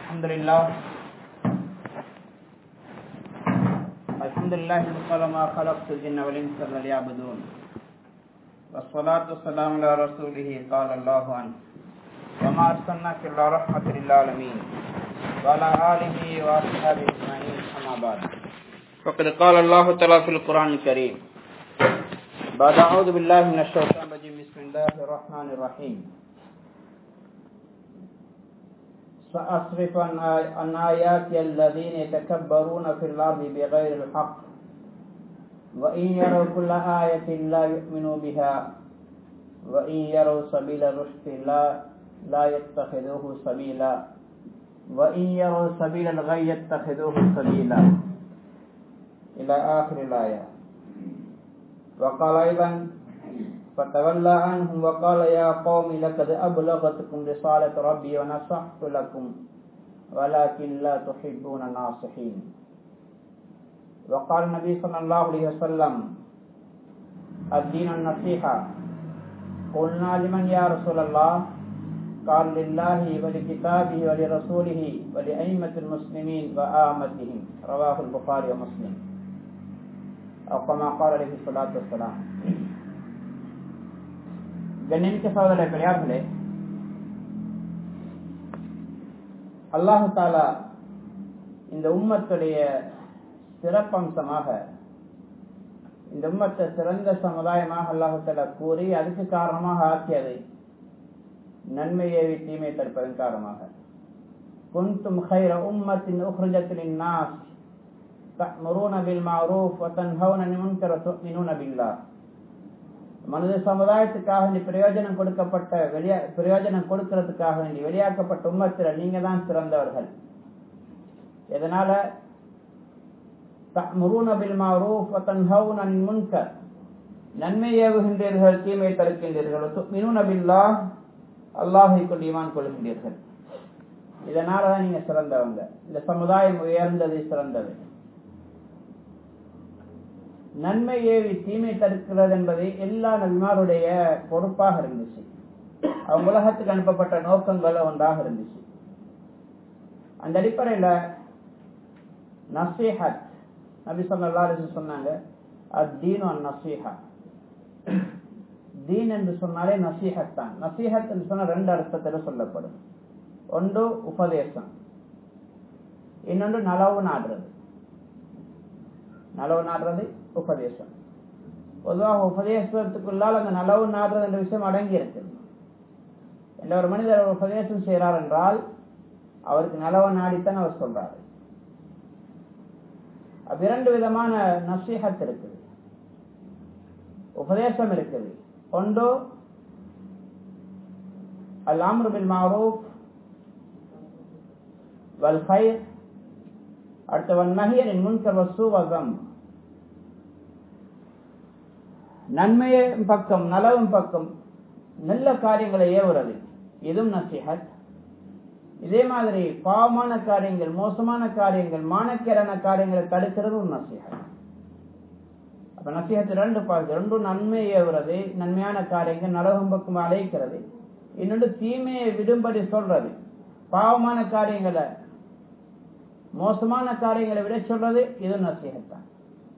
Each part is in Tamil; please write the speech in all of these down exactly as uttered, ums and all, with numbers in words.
Alhamdulillah. Alhamdulillah alladhi ma khalaqtu al-jinna wal insa illa liya'budun. Wassalatu wassalamu ala rasulih qala Allahu an. Wa ma arsalnaka illa rahmatan lil alamin. Wa ala alihi wa ashabihi ajma'in. Amma ba'd. Faqad qala Allahu ta'ala fil Qur'an al-Karim. Ba'da a'udhu billahi minash shaitanir rajim. Bismillahir rahmanir rahim. سأصرف عن آياتي الذين يتكبرون في الأرض بغير الحق وإن يروا كل آية لا يؤمنوا بها وإن يروا سبيل الرشد لا لا يتخذوه سبيلا وإن يروا سبيل الغي يتخذوه سبيلا إلى آخر الآية. وقال أيضا فتولى عنهم وقال يا قوم لقد أبلغتكم رسالة ربي ونصحت لكم ولكن لا تحبون الناصحين. وقال النبي صلى الله عليه وسلم الدين النصيحة. قلنا لمن يا رسول الله؟ قال لله ولكتابه ولرسوله ولأئمة المسلمين وآمتهم. رواه البخاري ومسلم. أو كما قال عليه الصلاة والسلام. கண்ணியமிக்க சகோதர பெரியார்களே, அல்லாஹு தாலா இந்த உம்மத்துடைய சிறப்பம்சமாக இந்த உம்மத்தை சிறந்த சமுதாயமாக அல்லாஹு தாலா கூறி அதுக்கு காரணமாக ஆக்கியதை நன்மையை தீமை தடுப்பதன் காரணமாக குன்தும் கைர உம்மத்தின் உக்ரிஜத் லின்னாஸ் தஅமுரூன பில் மஅரூஃப் வ தன்ஹவுன அனில் முன்கர் வ து'மினூன பில்லாஹ். மனித சமுதாயத்துக்காக வேண்டி பிரயோஜனம் கொடுக்கப்பட்ட வெளியா பிரயோஜனம் கொடுக்கிறதுக்காக வேண்டி வெளியாக்கப்பட்ட உம்மத்தில நீங்க தான் சிறந்தவர்கள். எதனால? தஅமுரூன பில் மஅரூஃப் வ தன்ஹவுன அனில் முன்கர், நன்மை ஏவுகின்றீர்கள், தீமை தடுக்கின்றீர்கள். து'மினூன பில்லாஹ், அல்லாஹ்வை கொண்டு ஈமான் கொள்கின்றீர்கள். இதனாலதான் நீங்க சிறந்தவங்க. இந்த சமுதாயம் உயர்ந்தது, சிறந்தது. நன்மை ஏவி தீமை தடுக்கிறது என்பது எல்லா நபிமாருடைய பொறுப்பாக இருந்துச்சு. அவங்க உலகத்துக்கு அனுப்பப்பட்ட நோக்கங்கள் ஒன்றாக இருந்துச்சு. அந்த அடிப்படையில நசீஹத், நபி ஸல்லல்லாஹு அலைஹி வஸல்லம் சொன்னாங்க அத்தீனு அன்-நஸீஹா. தீன் என்று சொன்னாலே நசீஹத் தான். நசீஹத் என்று சொன்ன ரெண்டு அர்த்தத்தில் சொல்லப்படும். ஒன்று உபதேசம், இன்னொன்று நலவு நாடுறது. நலவு நாடுறது உபதேசம். பொதுவாக உபதேசத்துக்குள்ளால் அந்த நலவு நாடுறது என்ற விஷயம் அடங்கி இருக்கு. என்ற ஒரு மனிதர் உபதேசம் செய்கிறார் என்றால் அவருக்கு நலவு நாடித்தான் அவர் சொல்றாரு. அப்ப இரண்டு விதமான நசீஹத் இருக்குது, உபதேசம் இருக்குது. ஒன்று அல் அம்ரு பில் மஅரூஃப் வல் கைர், அடுத்தவன் நஹி அனில் முன்கர் வ ஸூ வ ஸம். நன்மையின் பக்கம், நலவும் பக்கம், நல்ல காரியங்களை ஏவுறது, இதுவும் நசீஹத். இதே மாதிரி பாவமான காரியங்கள், மோசமான காரியங்கள், மானக்கேடான காரியங்களை தடுக்கிறது ஒரு நசீஹத். அப்ப நசீஹத் ரெண்டு பார்த்து, ரெண்டும் நன்மை ஏவுறது, நன்மையான காரியங்கள் நலவும் பக்கம் அழைக்கிறது. இன்னொன்று தீமையை விடும்படி சொல்றது, பாவமான காரியங்களை, மோசமான காரியங்களை விட சொல்றது, இது நசீஹத் தான்.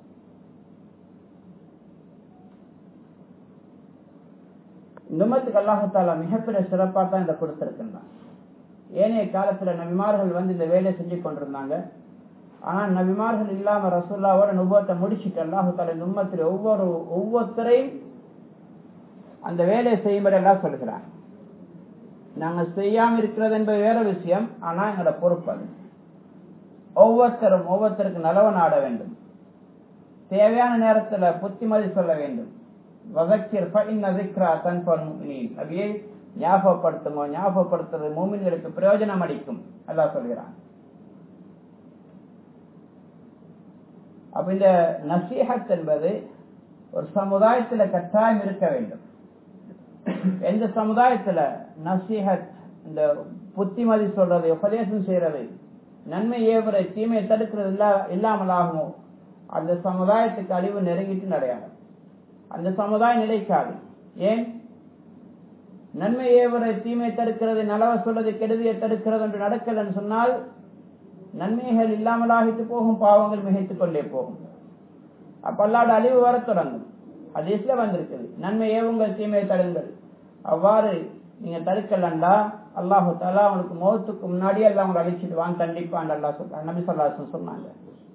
இந்த உம்மத்துக்கு அல்லாஹ் தஆலா மிகப்பெரிய சிறப்பாக தான் இதை கொடுத்திருக்கின்றான். ஏனைய காலத்துல நபிமார்கள் வந்து இந்த வேலையை செஞ்சு கொண்டிருந்தாங்க. ஆனா நபிமார்கள் இல்லாம ரசூலுல்லாஹோட நுபுவத்தை முடிச்சுட்டு அல்லாஹ் தஆலா இந்த உம்மத்துல ஒவ்வொரு ஒவ்வொருத்தரையும் அந்த வேலையை செய்யும்படி எல்லாம் சொல்கிறான். நாங்க செய்யாம இருக்கிறது என்பது வேற விஷயம், ஆனா எங்களோட பொறுப்பு அது. ஒவ்வொருத்தரும் ஒவ்வொருத்தருக்கு நலவ நாட வேண்டும், தேவையான நேரத்துல புத்திமதி சொல்ல வேண்டும். நபியை ஞாபகப்படுத்துங்க, ஞாபகப்படுத்துறது மூமின்களுக்கு பிரயோஜனம் அளிக்கும் அல்லாஹ் சொல்கிறான். அப்ப இந்த நசீஹத் என்பது ஒரு சமுதாயத்துல கட்டாயம் இருக்க வேண்டும். எந்த சமுதாயத்துல நசீஹத், இந்த புத்திமதி சொல்றது, உபதேசம் செய்யறது, நன்மை ஏவுறது, தீமையை தடுக்கிறது இல்லா இல்லாமல் ஆகுமோ அந்த சமுதாயத்துக்கு அழிவு நெருங்கிட்டு நடையாது. அந்த சமுதாயம் நிலைக்காது. ஏன்? நன்மை ஏவரை தீமை தடுக்கிறது, நலவ சொல்றது கெடுதியை தடுக்கிறது என்று நடக்கலன்னு சொன்னால் நன்மைகள் இல்லாமலாகிட்டு போகும், பாவங்கள் மிகைத்துக் கொண்டே போகும். அப்ப அல்லாஹ்வோட அழிவு வர தொடங்கும். ஹதீஸ்ல வந்திருக்குது, நன்மை ஏவுங்கள் தீமையை தடுங்கள். அவ்வாறு நீங்க தடுக்கலண்டா அல்லாஹு தஆலா அவனுக்கு மௌத்துக்கு முன்னாடி எல்லாம் அவங்க அழிச்சிடுவான் கண்டிப்பான் அல்லாஹ் சொல்றான், நபி ஸல்லல்லாஹு அலைஹி வஸல்லம் சொன்னாங்க.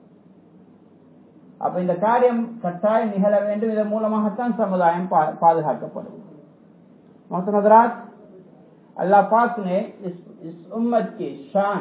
அப்ப இந்த காரியம் கட்டாயம் நிகழ வேண்டும். இதன் மூலமாகத்தான் சமுதாயம் பாதுகாக்கப்படும். मोहतरम अल्लाह पाक ने इस इस उम्मत की शान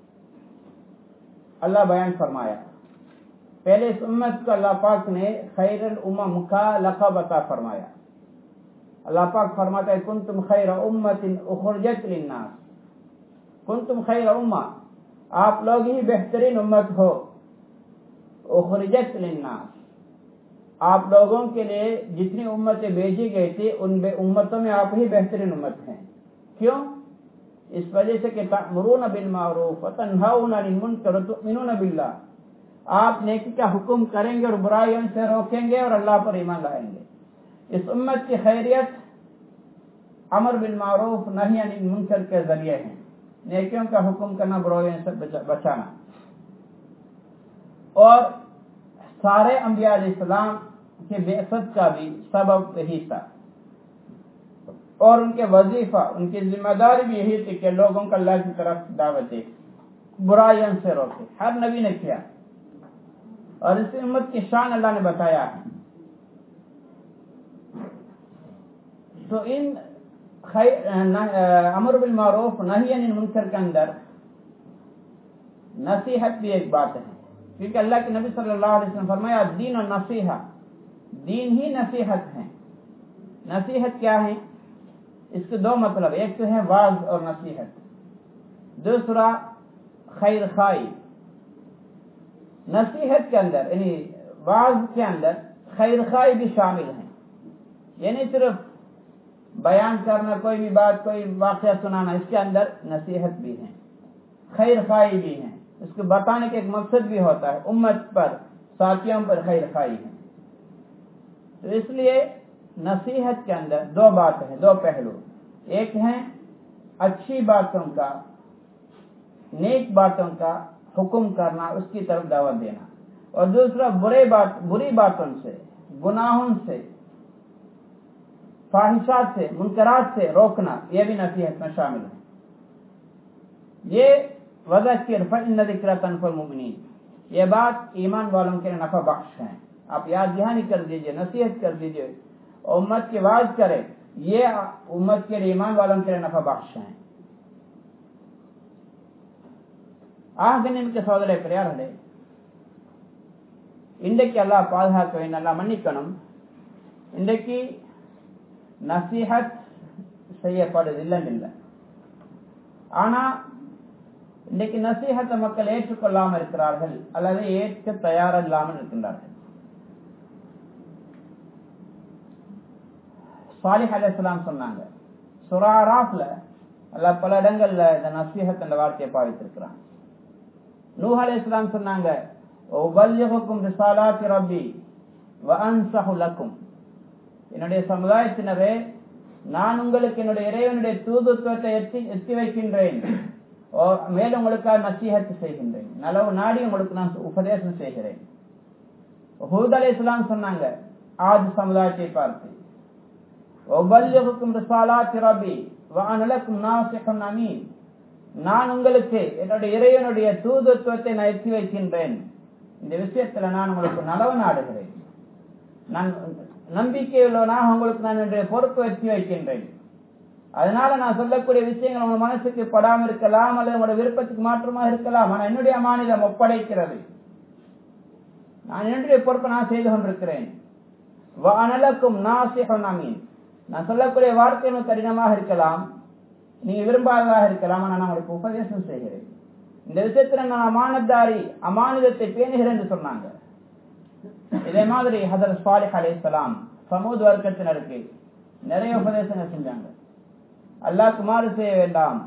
अल्लाह बयान फरमाया। पहले इस उम्मत को अल्लाह पाक ने खैरुल उम्मम का लक़ब अता फरमाया। अल्लाह पाक फरमाता है कुंतुम खैर उम्मतिन उखरिजत लिन्नास, कुंतुम खैर उम्मा, आप लोग ही बेहतरीन उम्मत हो। उखरिजत लिन्नास, आप लोगों के लिए जितनी उम्मतें भेजी गई थी उन उम्मतों में आप ही बेहतरीन उम्मत हैं। क्यों? इस वजह से कि तअमुरून बिल मारूफ व तन्हाऊन अनिल मुनकर व तुमिनून बिल्लाह, आप नेकी का हुक्म करेंगे और बुराइयों से रोकेंगे और अल्लाह पर ईमान लाएंगे। इस उम्मत की खैरियत अमर बिल मारूफ नही अनिल मुनकर के जरिए है, नेकियों का हुक्म करना, बुराइयों से बचाना। और सारे अंबिया अलैहिस्सलाम के बेअसत का भी सबब यही था और उनके वजीफा, उनकी जिम्मेदारी भी यही थी कि लोगों को अल्लाह की तरफ दावत दे, बुराइयों से रोके। हर नबी ने किया और इस उम्मत की शान अल्लाह ने बताया है। तो इन अमर बिल मारूफ नही अनिल मुनकर के अंदर नसीहत भी एक बात है, क्योंकि अल्लाह के नबी सल्लल्लाहु अलैहि वसल्लम फरमाया दीन और नसीहा, दीन ही नसीहत है। नसीहत क्या है? इसके दो मतलब, एक तो है वाज और नसीहत, दूसरा खैर खाई। नसीहत के अंदर यानी वाज के अंदर खैर खाई भी शामिल है, यानी सिर्फ बयान करना, कोई भी बात, कोई वाक़या सुनाना, इसके अंदर नसीहत भी है, खैर खाई भी है। इसको बताने का एक मकसद भी होता है, उम्मत पर, साथियों पर खैर खाई है। तो इसलिए नसीहत के अंदर दो बातें हैं, दो पहलू। एक है अच्छी बातों का, नेक बातों का हुक्म करना, उसकी तरफ दावत देना, और दूसरा बुरे बात बुरी बातों से, गुनाहों से, फाहिशात से, मुनकरात से रोकना, यह भी नसीहत में शामिल है। ये वज़किर फ़इन्न ज़िक्रा तनफ़अुल मुमिनीन, ये बात ईमान वालों के लिए नफा बख्श है। आप याद दहानी कर दीजिए, नसीहत कर दीजिए, उम्मत की वाज करें, ये उम्मत के लिए, ईमान वालों के लिए नफा बख्श है। ஆக நிமிக்க சோதரை பெரியார்களே, இன்றைக்கு அல்லாஹ் பாதுகாக்க வேண்டும், அல்லாஹ் மன்னிக்கணும். இன்றைக்கு நசீஹத் செய்யப்படுது இல்லைன்னு இல்லை, ஆனா இன்றைக்கு நசீஹத்தை மக்கள் ஏற்றுக்கொள்ளாமல் இருக்கிறார்கள் அல்லது ஏற்க தயாரில்லாமல் இருக்கின்றார்கள். சாலிஹ் அலைஹிஸ்ஸலாம் சொன்னாங்க, சூரா அராஃப்ல அல்லாஹ் பல இடங்கள்ல இந்த நசீஹத் என்ற வார்த்தையை பாவித்திருக்கிறான். நூஹ் அலைஹிஸ்ஸலாம் சொன்னாங்க, உபல்லிகுக்கும் ரிசாலாத்தி ரப்பி வ அன்ஸஹு லக்கும், என்னுடைய சமுதாயத்தினரே, நான் உங்களுக்கு என்னுடைய இறைவனுடைய தூதுத்துவத்தை எத்தி எத்தி வைக்கின்றேன், மேலும் உங்களுக்காக நசீஹத் செய்கின்றேன், நலவு நாடி உங்களுக்கு நான் உபதேசம் செய்கிறேன். ஹூத் அலைஹிஸ்ஸலாம் சொன்னாங்க ஆத் சமுதாயத்தை பார்த்து, உபல்லிகுக்கும் ரிசாலாத்தி ரப்பி வ அன லக்கும் நாஸிஹுன் அமீன், நான் உங்களுக்கு என்னுடைய இறைவனுடைய தூதுத்துவத்தை நான் எத்தி வைக்கின்றேன், இந்த விஷயத்துல நான் உங்களுக்கு நலவு நாடுகிறேன், நான் நம்பிக்கையுள்ளவனாக உங்களுக்கு நான் என்னுடைய பொறுப்பு எத்தி வைக்கின்றேன். அதனால நான் சொல்லக்கூடிய விஷயங்கள் உங்க மனசுக்கு படாமல் இருக்கலாம் அல்லது உங்களுடைய விருப்பத்துக்கு மாற்றமாக இருக்கலாம், ஆனா என்னுடைய அமானிதம் ஒப்படைக்கிறது, நான் என்னுடைய பொறுப்பை நான் செய்து கொண்டிருக்கிறேன். வஅனலக்கும் நாஸிஹுன் அமீன், நான் சொல்லக்கூடிய வார்த்தைகள் கடினமாக இருக்கலாம், நீங்க விரும்பாததாக இருக்கலாம், ஆனால் நான் உங்களுக்கு உபதேசம் செய்கிறேன். இந்த விஷயத்துல நான் அமானத்தாரி, அமானிதத்தை பேணுகிறேன் என்று சொன்னாங்க. இதே மாதிரி ஹதரத் சாலிஹ் அலைஹிஸ்ஸலாம் சமூக வர்க்கத்தினருக்கு நிறைய உபதேசங்கள் செஞ்சாங்க. அல்லாஹ்க்கு மாறு செய்ய வேண்டாம்,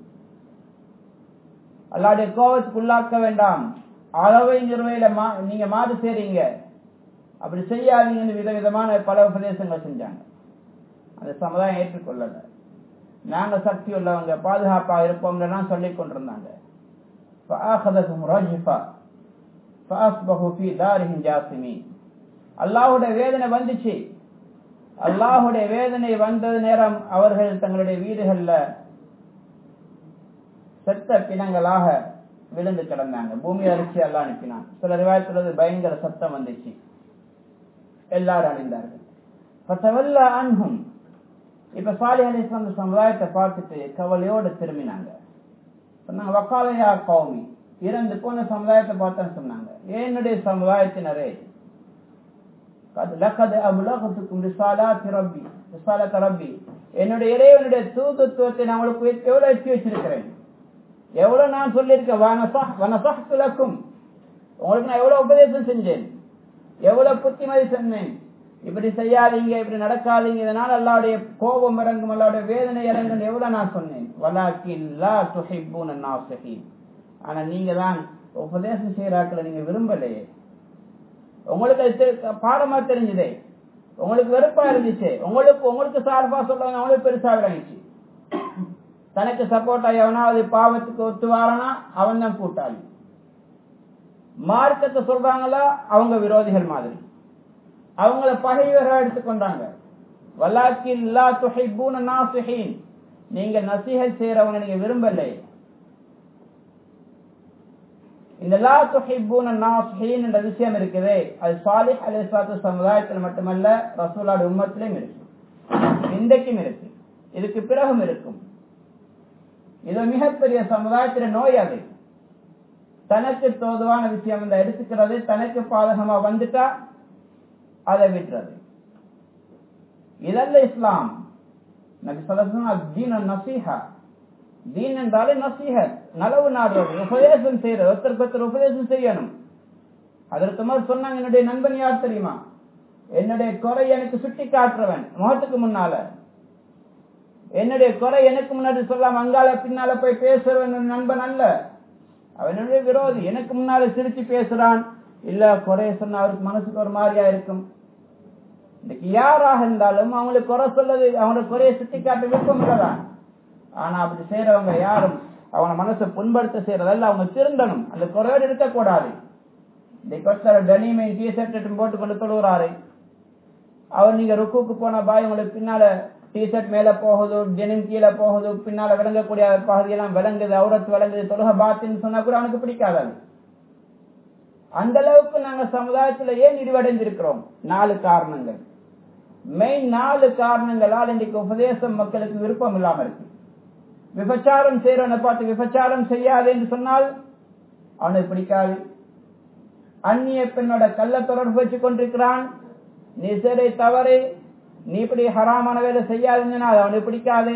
அல்லாஹ்வுடைய கோபத்துக்கு உள்ளாக்க வேண்டாம், அளவை நிர்வையில நீங்க மாறு செய்றீங்க, அப்படி செய்யாதீங்கன்னு விதவிதமான பல உபதேசங்கள் செஞ்சாங்க. அந்த சமுதாயம் ஏற்றுக்கொள்ளல. நாங்க சக்தி உள்ளவங்க, பாதுகாப்பா இருப்போம் சொல்லிக் கொண்டிருந்தாங்க. அல்லாஹுடைய வேதனை வந்துச்சு. அல்லாஹுடைய வேதனை வந்தது நேரம் அவர்கள் தங்களுடைய வீடுகள்ல செத்த பிணங்களாக விழுந்து கிடந்தாங்க. பூமி அரிசி அல்லா அனுப்பினான். சில ரிவாயத்துல பயங்கர சத்தம் வந்துச்சு, எல்லாரும் அழிந்தார்கள். இப்ப சாலிஹ் அலைஹிஸ்ஸலாம் அந்த சமுதாயத்தை பார்த்துட்டு கவலையோடு திரும்பினாங்க. சொன்னாங்க, வக்காலையா கௌமி, இறந்து போன சமுதாயத்தை பார்த்தேன்னு சொன்னாங்க, என்னுடைய சமுதாயத்தினரே, என்னுடைய இறைவனுடைய தூதுத்துவத்தை நான் உங்களுக்கு எவ்வளவு எத்தி வச்சிருக்கிறேன், எவ்வளவு நான் சொல்லியிருக்கேன். உங்களுக்கு நான் எவ்வளவு உபதேசம் செஞ்சேன், எவ்வளவு புத்திமதி சொன்னேன். இப்படி செய்யாதீங்க, இப்படி நடக்காதீங்க, இதனால் அல்லாவுடைய கோபம் இறங்கும், அல்லாவுடைய வேதனை இறங்கும் எவ்வளவு நான் சொன்னேன். ஆனா நீங்க தான் உபதேசம் செய்யறாக்களை நீங்க விரும்பலையே. உங்களுக்கு பாடமா தெரிஞ்சதே, உங்களுக்கு வெறுப்பா இருந்துச்சு, உங்களுக்கு உங்களுக்கு சார்பா சொல்றாங்க, அவங்களுக்கு பெருசா விளங்கிச்சு. தனக்கு சப்போர்ட்டா எவனாவது பாவத்துக்கு ஒத்து வாரானா அவன் தான் கூட்டாளி. மார்க்கத்தை சொல்றாங்களா அவங்க விரோதிகள் மாதிரி, அவங்கள பகைவர்களா எடுத்துக்கொண்டாங்க. வலாக்கின் லா துஹிப்பூன நாஸிஹீன், நீங்க நசீஹத் செய்யறவங்க நீங்க விரும்பலை. இந்த லா துஹிப்பூன நாஸிஹீன் என்ற விஷயம் இருக்குதே, அது சாலிஹ் அலைஹிஸ்ஸலாத்து சமுதாயத்தில் மட்டுமல்ல, ரசூலுல்லாஹி உம்மத்திலும் இருக்கு, இன்றைக்கும் இருக்கு, இதுக்கு பிறகும் இருக்கும். இது மிகப்பெரிய சமுதாயத்தின் நோய். அது தனக்கு தோதுவான விஷயம் இந்த எடுத்துக்கிறது, தனக்கு பாதகமா வந்துட்டா அதை விட்டுறது. இதல்ல இஸ்லாம். நபி ஸல்லல்லாஹு அலைஹி வஸல்லம் தீன் நஸீஹா, தீன் என்றாலே நஸீஹத், நலவு நாடுறது, உபதேசம் செய்யறது, ஒருத்தருக்கு ஒருத்தர் உபதேசம் செய்யணும். அதற்கு மேல் சொன்னாங்க, என்னுடைய நண்பன் யார் தெரியுமா, என்னுடைய குறை எனக்கு சுட்டி காட்டுறவன், முகத்துக்கு முன்னால என்னுடைய குறை எனக்கு முன்னாடி சொல்லாம அங்கால பின்னால போய் பேசுறவன் நண்பன் அல்ல, அவனுடைய விரோதி. எனக்கு முன்னால சிரிச்சு பேசுறான், இல்ல குறைய சொன்ன அவருக்கு மனசுக்கு ஒரு மாதிரியா இருக்கும். இன்னைக்கு யாராக இருந்தாலும் அவங்களுக்கு குறை சொல்லது, அவங்களுக்கு குறைய சுட்டி காட்ட விருப்பம் இல்லதான். ஆனா அப்படி செய்யறவங்க யாரும் அவன மனசை புண்படுத்த செய்யறதல்ல, அவங்க திருந்தணும், அந்த குறையோடு இருக்கக்கூடாது. இன்னைக்கு டனிமை டிஷர்ட் போட்டு கொண்டு தொழுகிறாரு, அவர் நீங்க ருக்குக்கு போன பாய் உங்களுக்கு பின்னால டிஷர்ட் மேல போகுது, டெனிம் கீழே போகுது, பின்னால விளங்கக்கூடிய பகுதியெல்லாம் விளங்குது, அவுரத்து விளங்குது, தொழுக பாத்தின்னு சொன்னா கூட அவனுக்கு பிடிக்காது. அந்த அளவுக்கு நாங்க சமுதாயத்துல ஏன் இடிவடைந்திருக்கிறோம்? நாலு காரணங்கள், மெயின் நாலு காரணங்களால் இன்றைக்கு உபதேசம் மக்களுக்கு விருப்பம் இல்லாம இருக்கு. விபச்சாரம் செய்யறவனை பார்த்து விபச்சாரம் செய்யாது என்று சொன்னால் அவனுக்கு பிடிக்காது. அந்நிய பெண்ணோட கள்ள தொடர்பு வச்சு கொண்டிருக்கிறான், நீ செய்ய தவறு, நீ இப்படி ஹராமான வேலை செய்யாதுன்னா அது அவனுக்கு பிடிக்காது.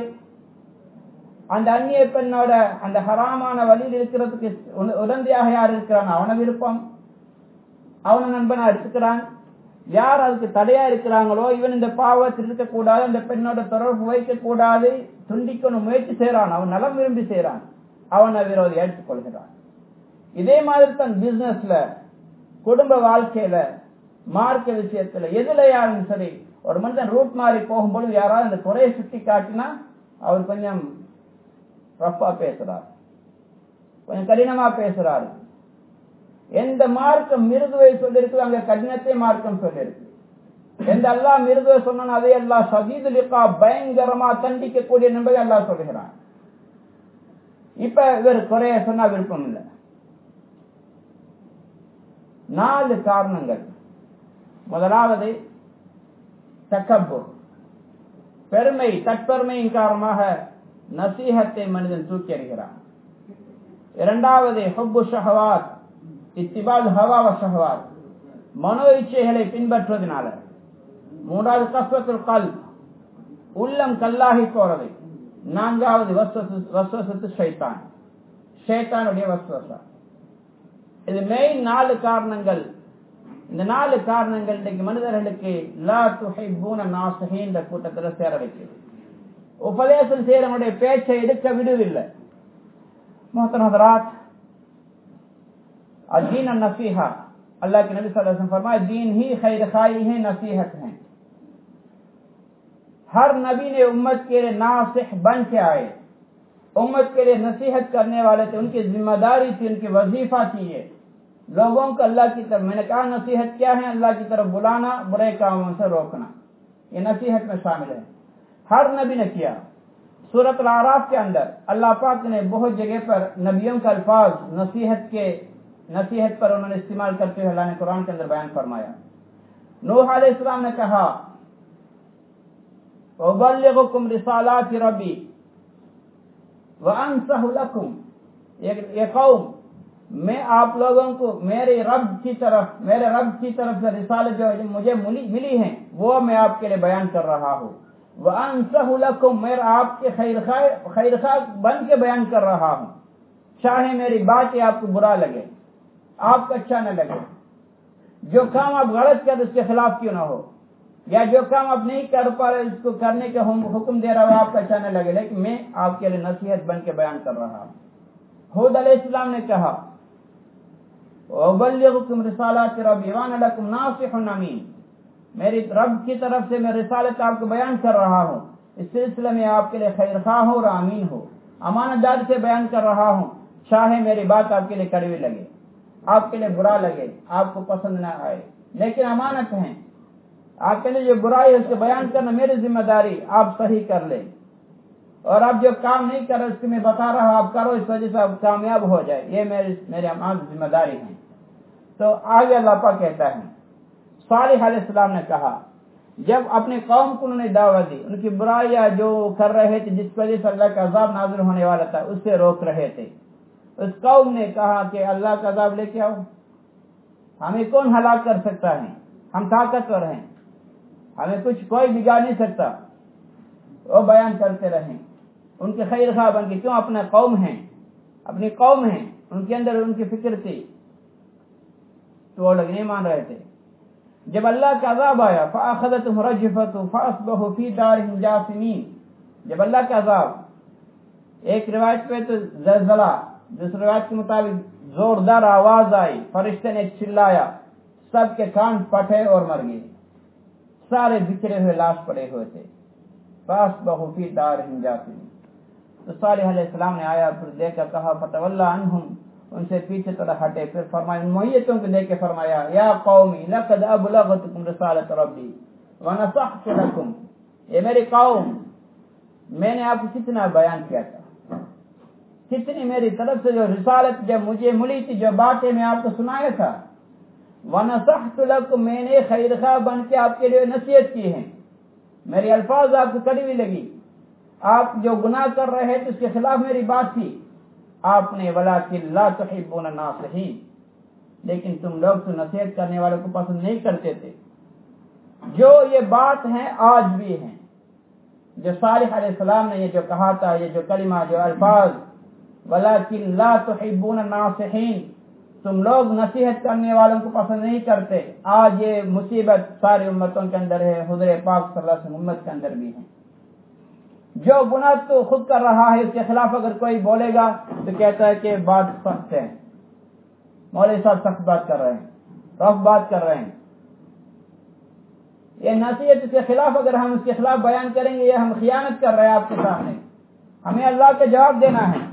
அந்த அந்நிய பெண்ணோட அந்த ஹராமான வழியில் இருக்கிறதுக்கு உடந்தையாக யார் இருக்கிறான் அவன விருப்பம், அவன நண்பனா எடுத்துக்கிறான். யார் அதுக்கு தடையா இருக்கிறாங்களோ, இவன் இந்த பாவத்தில் இருக்கக்கூடாது, அந்த பெண்ணோட தொடர்பு வைக்க கூடாது, துண்டிக்கணும் முயற்சி செய்யறான், அவன் நலம் விரும்பி செய்யறான், அவனை விரோதி எடுத்துக்கொள்கிறான். இதே மாதிரி தான் பிசினஸ்ல, குடும்ப வாழ்க்கையில, மார்க்க விஷயத்துல, எதுல யாரும் சரி, ஒரு மனிதன் ரூட் மாறி போகும்போது யாராவது அந்த குறையை சுட்டி காட்டினா அவர் கொஞ்சம் ரஃபா பேசுறார், கொஞ்சம் கடினமா பேசுறாரு. எந்த மார்க்கம் மிருதுவை சொல்லிருக்கு அங்க கடினத்தை மார்க்கம் சொல்லிருக்கு. எந்த அல்லாஹ் மிருதுவை சொன்னான் அதே அல்லாஹ் ஷதீதுல் இகாப், பயங்கரமா தண்டிக்கக்கூடிய என்பதை அல்லாஹ் சொல்லுகிறான். இப்ப இவர் குறைய சொன்னா விருப்பம் இல்லை. நாலு காரணங்கள். முதலாவது தக்கப்புர், பெருமை, தற்பெருமையின் காரணமாக நசீஹத்தை மனிதன் தூக்கி எறிகிறான். இரண்டாவது ஹுப்பு ஷஹவாத், இத்திபால் ஹவா வ ஷஹவாத், மனோ இச்சைகளை பின்பற்றுவதனால. மூன்றாவது கஸ்வத்துல் கல்ப், உள்ளம் கல்லாகி போறது. நான்காவது வஸ்வசத்து ஷைத்தான், ஷைத்தானுடைய வஸ்வசா. இது மெயின் நாலு காரணங்கள். இந்த நாலு காரணங்கள் இன்றைக்கு மனிதர்களுக்கு லா துஹிப்பூன நாஸிஹீன் என்ற கூட்டத்தில் சேர வைக்கிறது. உபதேசம் செய்யறவனுடைய பேச்சை எடுக்க விடுவில்லை. முஹ்தரமாத், அத்தீன் நஸீஹா, अल्लाह के नबी सल्लल्लाहु अलैहि वसल्लम फरमाया, दीन ही खैर खाई है, नसीहत है। ہر نبی نے امت کے لیے ناصح بن کے آئے، امت کے لیے نصیحت کرنے والے تھے، ان کی ذمہ داری تھی، ان کی وظیفہ تھی یہ لوگوں کو اللہ کی طرف، میں نے کہا نصیحت کیا ہے؟ اللہ کی طرف بلانا، برے کاموں سے روکنا، یہ نصیحت میں شامل ہے، ہر نبی نے کیا۔ سورۃ الاعراف کے اندر اللہ پاک نے بہت جگہ پر نبیوں کا الفاظ نصیحت کے نصیحت پر انہوں نے استعمال کرتے ہوئے اللہ نے قرآن کے اندر بیان فرمایا۔ نوح علیہ السلام نے کہا وَأُبَلِّغُكُمْ رِسَالَاتِ رَبِّي وَأَنصَحُ لَكُمْ، یہ قوم میں آپ لوگوں کو میرے رب کی طرف میرے رب کی طرف سے رسالت جو مجھے ملی ہیں وہ میں آپ کے لیے بیان کر رہا ہوں، وَأَنصَحُ لَكُمْ، میں آپ کے خیر خواہ خیر خواہ بن کے بیان کر رہا ہوں، چاہے میری باتیں آپ کو برا لگے، آپ کو اچھا نہ لگے، جو کام آپ غلط کر اس کے خلاف کیوں نہ ہو، یا جو کام آپ نہیں کر پا رہے اس کو کرنے کا حکم دے رہا ہو آپ کو اچھا نہ لگے، لیکن میں آپ کے لیے نصیحت بن کے بیان کر رہا ہوں۔ ہود علیہ السلام نے کہا وَأُبَلِّغُكُمْ رِسَالَاتِ رَبِّي وَأَنَا لَكُمْ نَاصِحٌ أَمِينٌ، میری رب کی طرف سے میں رسالت آپ کو بیان کر رہا ہوں، اس سلسلے میں آپ کے لیے خیر خواہ ہو اور امین ہو، امانت دار سے بیان کر رہا ہوں، چاہے میری بات آپ کے لیے کڑوی لگے، آپ کے لیے برا لگے، آپ کو پسند نہ آئے، لیکن امانت ہے، آپ کے لیے جو برائی ہے اس کو بیان کرنا میری ذمہ داری، آپ صحیح کر لیں، اور آپ جو کام نہیں کر رہے اس کو میں بتا رہا ہوں آپ کرو، اس وجہ سے آپ کامیاب ہو جائے، یہ میری میری امانت ذمہ داری ہے۔ تو آگے اللہ پاک کہتا ہے صالح علیہ السلام نے کہا جب اپنے قوم کو انہوں نے دعوت دی، ان کی برائیاں جو کر رہے تھے جس وجہ سے اللہ کا عذاب نازل ہونے والا تھا اس سے روک رہے تھے، اس قوم نے کہا کہ اللہ کا عذاب لے کے آؤ، ہمیں کون ہلاک کر سکتا ہے، ہم طاقتور ہیں، ہمیں کچھ کوئی بگاڑ نہیں سکتا، وہ بیان کرتے رہیں، ان کے خیر خواہ بن کے، کیوں اپنا قوم ہیں، اپنی قوم ہیں، ان کے اندر ان کی فکر تھی، تو وہ لوگ نہیں مان رہے تھے۔ جب اللہ کا عذاب آیا فَأَخَذَتْهُمْ رَجْفَةٌ فَأَصْبَحُوا فِي دَارِهِمْ جَاثِمِينَ، جب اللہ کا عذاب، ایک روایت پہ تو زلزلہ، دوسری روایت کے مطابق زوردار آواز آئی، فرشتے نے چلایا، سب کے کان پھٹے اور مر گئے، سارے بکھرے ہوئے لاش پڑے ہوئے تھے، فَأَصْبَحُوا فِي دَارِهِمْ جَاثِمِينَ۔ تو صالح علیہ السلام نے آیا، پھر دیکھا، کہا فَتَوَلَّى عَنْهُمْ، ان سے پیچھے طرح ہٹے، پھر فرمایا معیتوں کو دیکھ کے فرمایا یا قومی لقد ابلغتکم رسالت ربی ونصحت لکم، یہ میری قوم، میں نے آپ کو کتنا بیان کیا تھا، کتنی میری طرف سے جو رسالت جب مجھے ملی تھی، جو باتیں میں آپ کو سنایا تھا، ونصحت لکم، میں نے خیر خواہ بن کے آپ کے لیے نصیحت کی ہے، میری الفاظ آپ کو کڑوی لگی، آپ جو گناہ کر رہے تھے اس کے خلاف میری بات تھی، آپ نے وَلَٰكِن لَا تُحِبُّونَ النَّاصِحِينَ، لیکن تم لوگ تو نصیحت کرنے والوں کو پسند نہیں کرتے تھے۔ جو یہ بات ہے آج بھی ہیں، جو صالح علیہ السلام نے یہ جو کہا تھا، یہ جو کلمہ، جو الفاظ وَلَٰكِن لَا تُحِبُّونَ النَّاصِحِينَ، تم لوگ نصیحت کرنے والوں کو پسند نہیں کرتے، آج یہ مصیبت ساری امتوں کے اندر ہے، حضور پاک صلی اللہ علیہ وسلم امت کے اندر بھی ہے۔ جو گناہ تو خود کر رہا ہے اس کے خلاف اگر کوئی بولے گا تو کہتا ہے کہ بات سخت ہے، مولوی صاحب سخت بات کر رہے ہیں، رف بات کر رہے ہیں، یہ نصیحت کے خلاف اگر ہم اس کے خلاف بیان کریں گے یہ ہم خیانت کر رہے ہیں آپ کے سامنے، ہمیں اللہ کا جواب دینا ہے۔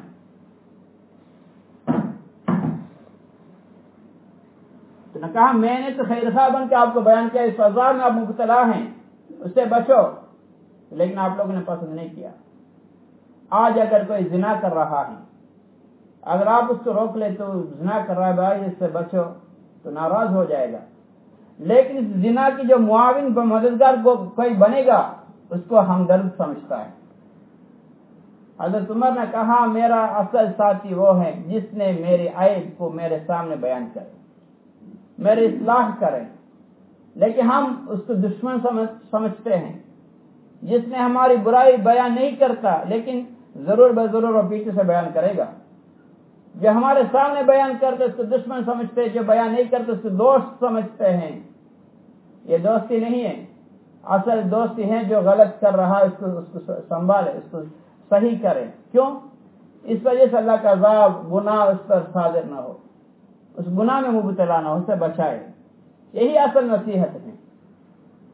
تو نے کہا میں نے تو خیر خواہ بن کے آپ کو بیان کیا، اس عذاب میں آپ مبتلا ہیں، اس سے بچو، لیکن آپ لوگوں نے پسند نہیں کیا۔ آج اگر کوئی زنا کر رہا ہے، اگر آپ اس کو روک لے تو زنا کر رہا ہے بھائی اس سے بچو، تو ناراض ہو جائے گا، لیکن اس زنا کی جو معاون مددگار کو کوئی بنے گا اس کو ہمدرد سمجھتا ہے۔ حضرت عمر نے کہا میرا اصل ساتھی وہ ہے جس نے میرے عیب کو میرے سامنے بیان کرے، میری اصلاح کرے، لیکن ہم اس کو دشمن سمجھتے ہیں، جس نے ہماری برائی بیان نہیں کرتا لیکن ضرور بے ضرور اور پیچھے سے بیان کرے گا، جو ہمارے سامنے بیان کرتے اس کو دشمن سمجھتے، جو بیان نہیں کرتے اس کو دوست سمجھتے ہیں۔ یہ دوستی نہیں ہے، اصل دوستی ہے جو غلط کر رہا ہے اس کو اس کو سنبھالے، اس کو صحیح کرے، کیوں؟ اس وجہ سے اللہ کا عذاب گناہ اس پر صادر نہ ہو، اس گناہ میں مبتلا نہ ہو، اس سے بچائے، یہی اصل نصیحت ہے۔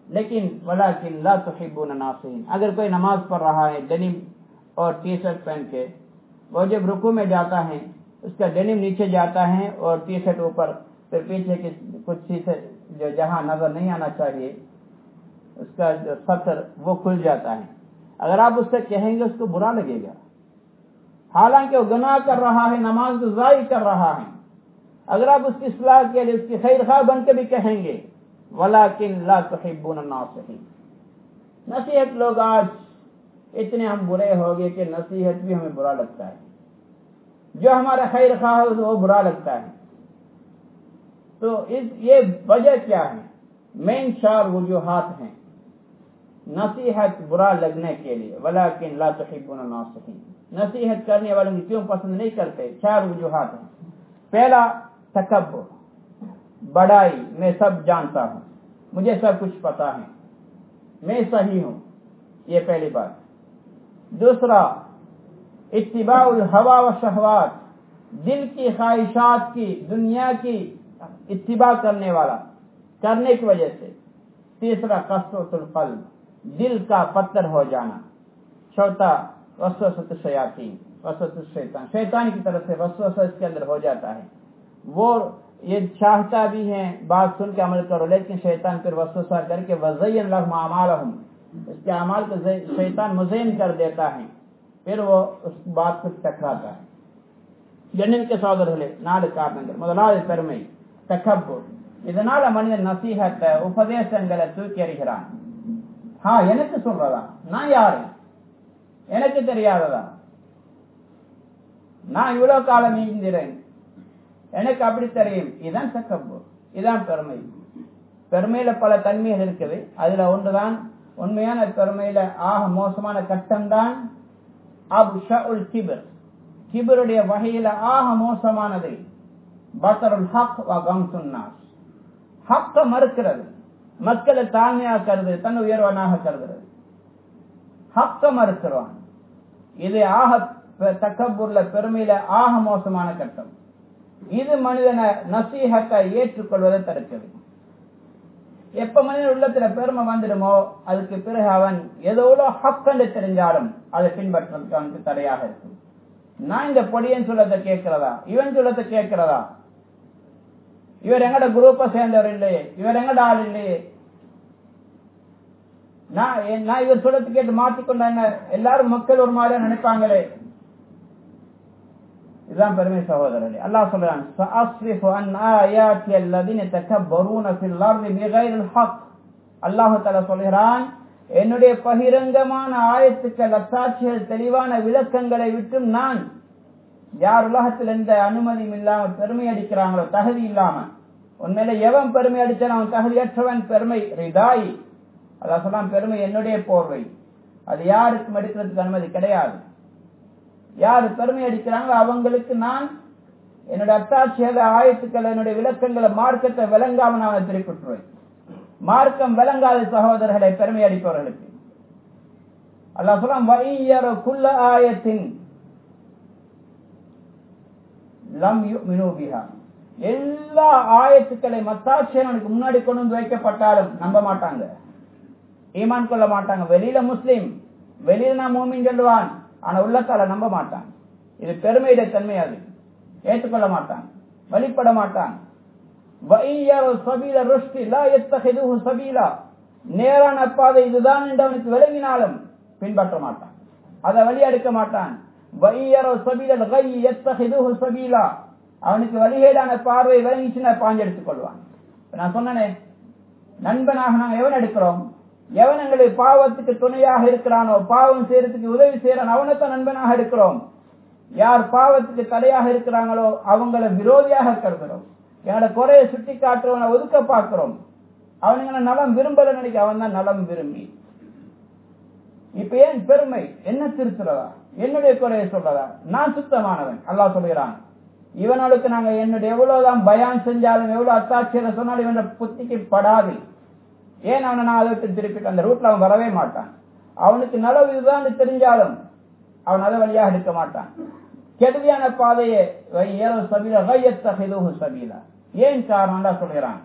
लेकिन वलाकिन ला तुहिब्बून नासिहीन। अगर कोई नमाज पढ़ रहा है डेनिम और टी शर्ट पहन के, वो जब रुकू में जाता है उसका डेनिम नीचे जाता है और टी शर्ट ऊपर, फिर पीछे की कुछ चीज जो जहां नजर नहीं आना चाहिए उसका जो सतर वो खुल जाता है। अगर आप उससे कहेंगे उसको बुरा लगेगा, हालांकि वो गुनाह कर रहा है, नमाज को ज़ाई कर रहा है। अगर आप उसकी इस्लाह के लिए उसकी खैर खा बन के भी कहेंगे वलाकिन ला तुहिब्बून नासिहीन। नसीहत लोग आज इतने हम बुरे हो गए कि नसीहत भी हमें बुरा लगता है, जो हमारा खैर खा है वो बुरा लगता है। तो इस ये वजह क्या है? मेन चार वजूहात हैं नसीहत बुरा लगने के लिए। वलाकिन ला तुहिब्बून नासिहीन, नसीहत करने वालों की क्यों पसंद नहीं करते? चार वजूहात हैं। पहला तकब्बुर, बड़ाई, मैं सब जानता हूं, मुझे सब कुछ पता है, मैं सही हूं, ये पहली बात। दूसरा इत्तिबाउल हवा व शहवात, दिल की ख्वाहिशात की, दुनिया की इत्तिबा करने वाला, करने की वजह से। तीसरा कसवतुल क़ल्ब, दिल का पत्थर हो जाना। चौथा वसवसतुश शयातीन, वसवसतुश शैतान, शैतान की तरफ से वसवसा इसके अंदर हो जाता है। वो ये चाहता भी है बात सुन के अमल करो, लेकिन शैतान फिर वसवसा करके वज़य्यन लहुम अमालहुम, इसके अमाल को शैतान मुज़य्यन कर देता है, फिर वो उस बात को टकराता है। ஜன்னனுக்கு சகோதரர்களே, நாலு காரணங்கள். முதலாவது பெருமை, தக்கப்புர். இதனால மனிதன் நசீஹத்தை உபதேசங்களை தூக்கி எறிகிறான். ஹா, எனக்கு சொல்றதா? நான் யாரு? எனக்கு தெரியாததா? நான் இவ்வளவு காலம் நீங்கிறேன், எனக்கு அப்படி தெரியும். இதுதான் தக்கப்புர், இதுதான் பெருமை. பெருமையில பல தன்மைகள் இருக்குது. அதுல ஒன்றுதான் உண்மையான பெருமையில ஆக மோசமான கட்டம் தான் அப்ஷஉல் கிப்ர். கிபருடைய வகையில ஆக மோசமானது பத்ருல் ஹக் வ கம்துன் நாஸ், ஹக்க மறுக்கிறது, மக்களை தாழ்மையாக கருது, தன்னை உயர்வனாக கருதுறது, ஹக்க மறுக்கிறான். இது ஆக தக்கபுர்ல பெருமையில ஆக மோசமான கட்டம். இது மனிதனை நசீஹத்தை ஏற்றுக்கொள்வதை தடுக்குது. எப்ப மனிதன் உள்ளத்துல பெருமை வந்துடுமோ அதுக்கு பிறகு அவன் ஏதோ ஹக்கண்டு தெரிஞ்சாலும் அதை பின்பற்றுறதுக்கு அவனுக்கு தடையாக இருக்கும். நான் இந்த பொடியன் சொல்லத்தை கேட்கிறதா, இவன் சொல்லத்தை கேட்கிறதா, இவர் எங்கட குரூப்பை சேர்ந்தவர் இல்லையே, இவர் எங்கட ஆள் இல்லையே, நான் நான் இவர் சொல்லத்தை கேட்டு மாற்றிக்கொண்டாங்க, எல்லாரும் மக்கள் ஒரு மாதிரியா நினைப்பாங்களே. இதுதான் பெருமை சகோதரர்களே. அல்லாஹ் சொல்றான், சஅஸ்ரிஃபு அன் ஆயாத்தி அல்லதீன தகப்பரூன ஃபில் அர்தி பிகைரில் ஹக். அல்லாஹ் தஆலா சொல்கிறான், என்னுடைய பகிரங்கமான ஆயத்துக்கள், அத்தாட்சிகள், தெளிவான விளக்கங்களை விட்டும் நான் யார் உலகத்தில் எந்த அனுமதியும் இல்லாமல் பெருமை அடிக்கிறாங்களோ, தகுதி இல்லாம, உண்மையில எவன் பெருமை அடிச்சான் அவன் தகுதியற்றவன். பெருமை ரிதாயி, அதான் சொல்லாம், பெருமை என்னுடைய போர்வை, அது யாருக்கும் எடுக்கிறதுக்கு அனுமதி கிடையாது. யாரு பெருமை அடிக்கிறாங்களோ அவங்களுக்கு நான் என்னுடைய அத்தாட்சிகளை, ஆயத்துக்கள், என்னுடைய விளக்கங்களை, மார்க்கத்தை விளங்காம நான் திருப்பிட்டுருவேன். மார்க்கம் விளங்காத சகோதரர்களை பெருமை அடிப்பவர்களுக்கு அல்லாஹ் சொல்றான், வஇய்யரு குல்ல ஆயத்தின் லம் யுமினு பிஹா. எல்லா ஆயத்துக்களை மத்தாட்சியனுக்கு முன்னாடி கொண்டு வந்து வைக்கப்பட்டாலும் நம்ப மாட்டாங்க, ஈமான் கொள்ள மாட்டாங்க. வெளியில முஸ்லீம், வெளியில நான் மூமின் சொல்லுவான், ஆனா உள்ளத்தால நம்ப மாட்டான். இது பெருமையுடைய தன்மை, அது ஏற்றுக்கொள்ள மாட்டான், வழிபட மாட்டான். நேரான பாதை இதுதான் என்று அவனுக்கு விளங்கினாலும் பின்பற்ற மாட்டான், அதை வழி எடுக்க மாட்டான். அவனுக்கு வழிகேடான பார்வை விளங்கிச்சுன்னா பாஞ்செடுத்துக் கொள்வான். நான் சொன்னனே, நண்பனாக நாங்கள் எவன் எடுக்கிறோம்? எவன் எங்களுக்கு பாவத்துக்கு துணையாக இருக்கிறானோ, பாவம் செய்யறதுக்கு உதவி செய்யறான், அவனைத்தான் நண்பனாக எடுக்கிறோம். யார் பாவத்துக்கு தடையாக இருக்கிறாங்களோ அவங்களை விரோதியாக கருதுகிறோம். என்னோட குறைய சுட்டி காட்டுறவனை ஒதுக்க பார்க்கிறோம். அவனுங்க நலம் விரும்பல நினைக்க, அவன் தான் நலம் விரும்பி. இப்ப ஏன் பெருமை? என்ன திருத்துறதா? என்னுடைய குறைய சொல்றதா? நான் சுத்தமானவன். அல்லாஹ் சொல்கிறான், இவனுக்கு நாங்க என்னுடைய எவ்வளவுதான் பயான் செஞ்சாலும், எவ்வளவு அத்தாட்சியில சொன்னாலும் இவன் புத்திக்கு படாது. ஏன் அவனை நான் அதை விட்டு திருப்பிட்டு அந்த ரூட்ல அவன் வரவே மாட்டான். அவனுக்கு நலவு இதுதான் தெரிஞ்சாலும் அவன் அதை வழியாக எடுக்க மாட்டான். கெடுதியான பாதையை சபீலா. ஏன் காரணம் சொல்கிறான்,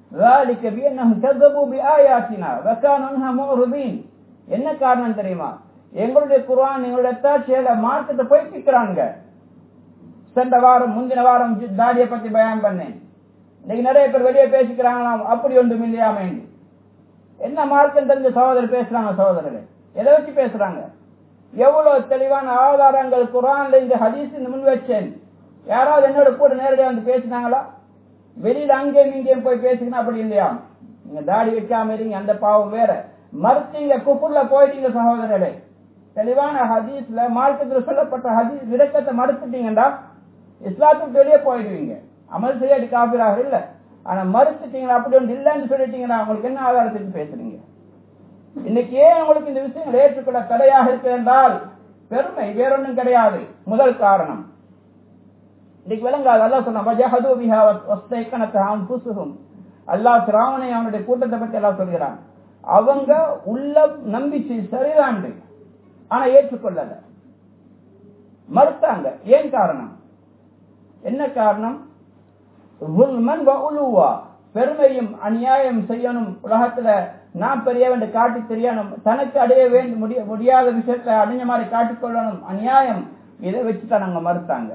ذلك بأنهم كذبوا بآياتنا وكانوا عنها معرضين. என்ன காரணம் தெரியுமா? எங்களுடைய குர்ஆன் எங்களுடைய அத்தாட்சியில மார்க்கத்தை பொய்ப்பிக்கிறாங்க. சென்ற வாரம் முந்தின வாரம் தாடியை பத்தி பயான் பண்ணேன். இன்னைக்கு நிறைய பேர் வெளியே பேசிக்கிறாங்களாம், அப்படி ஒன்றும் இல்லையாமே. என்ன மார்க்கம் தெரிஞ்ச சகோதரர் பேசுறாங்க? சகோதரர்கள் எதை வச்சு பேசுறாங்க? எவ்வளவு தெளிவான ஆதாரங்கள் குர்ஆன்ல இந்த ஹதீஸ் முன் வச்சேன். யாராவது என்னோட கூட நேரடியாக வந்து பேசினாங்களா? வெளியில அங்கேயும் இங்கேயும் போய் பேசிக்கணும் அப்படி இல்லையா? நீங்க தாடி வைக்காம இருங்க, அந்த பாவம் வேற. மறுத்தீங்க, குஃபுர்ல போயிட்டீங்க சகோதரர்களே. தெளிவான ஹதீஸ்ல மார்க்கத்தில் சொல்லப்பட்ட ஹதீஸ் விளக்கத்தை மறுத்துட்டீங்கடா இஸ்லாத்துக்கு வெளியே போயிடுவீங்க. அமல் செய்யாடி காபிராக இல்ல, ஆனா மறுத்துட்டீங்களா அப்படி ஒன்று இல்லைன்னு சொல்லிட்டீங்கன்னா உங்களுக்கு என்ன ஆதாரத்துக்கு பேசுறீங்க? இன்னைக்கு ஏன் உங்களுக்கு இந்த விஷயங்கள் ஏற்றுக்கொள்ள தடையாக இருக்கு என்றால் பெருமை, வேறொன்றும் கிடையாது. முதல் காரணம் இன்னைக்கு விளங்காது. அல்லாஹ் சொன்னா வஜஹது பிஹா வஸ்தைகனதஹா அன்ஃபுஸுஹும். அல்லாஹ் ஃபிரௌனை அவனுடைய கூட்டத்தை பத்தி அல்லாஹ் சொல்கிறான். அவங்க உள்ள நம்பிக்கை சரிதான், ஆனா ஏற்றுக்கொள்ளல, மறுத்தாங்க. ஏன் காரணம்? என்ன காரணம்? ظلمن وعلوا. பெருமையும் அநியாயம் செய்யணும், உலகத்துல நான் பெரியவன் காட்டி தெரியணும், தனக்கு அடைய வேண்டி முடியாத விஷயத்தை அடைஞ்ச மாதிரி காட்டிக்கொள்ளணும், அநியாயம். இதை வச்சுதான் நாங்க மறுத்தாங்க.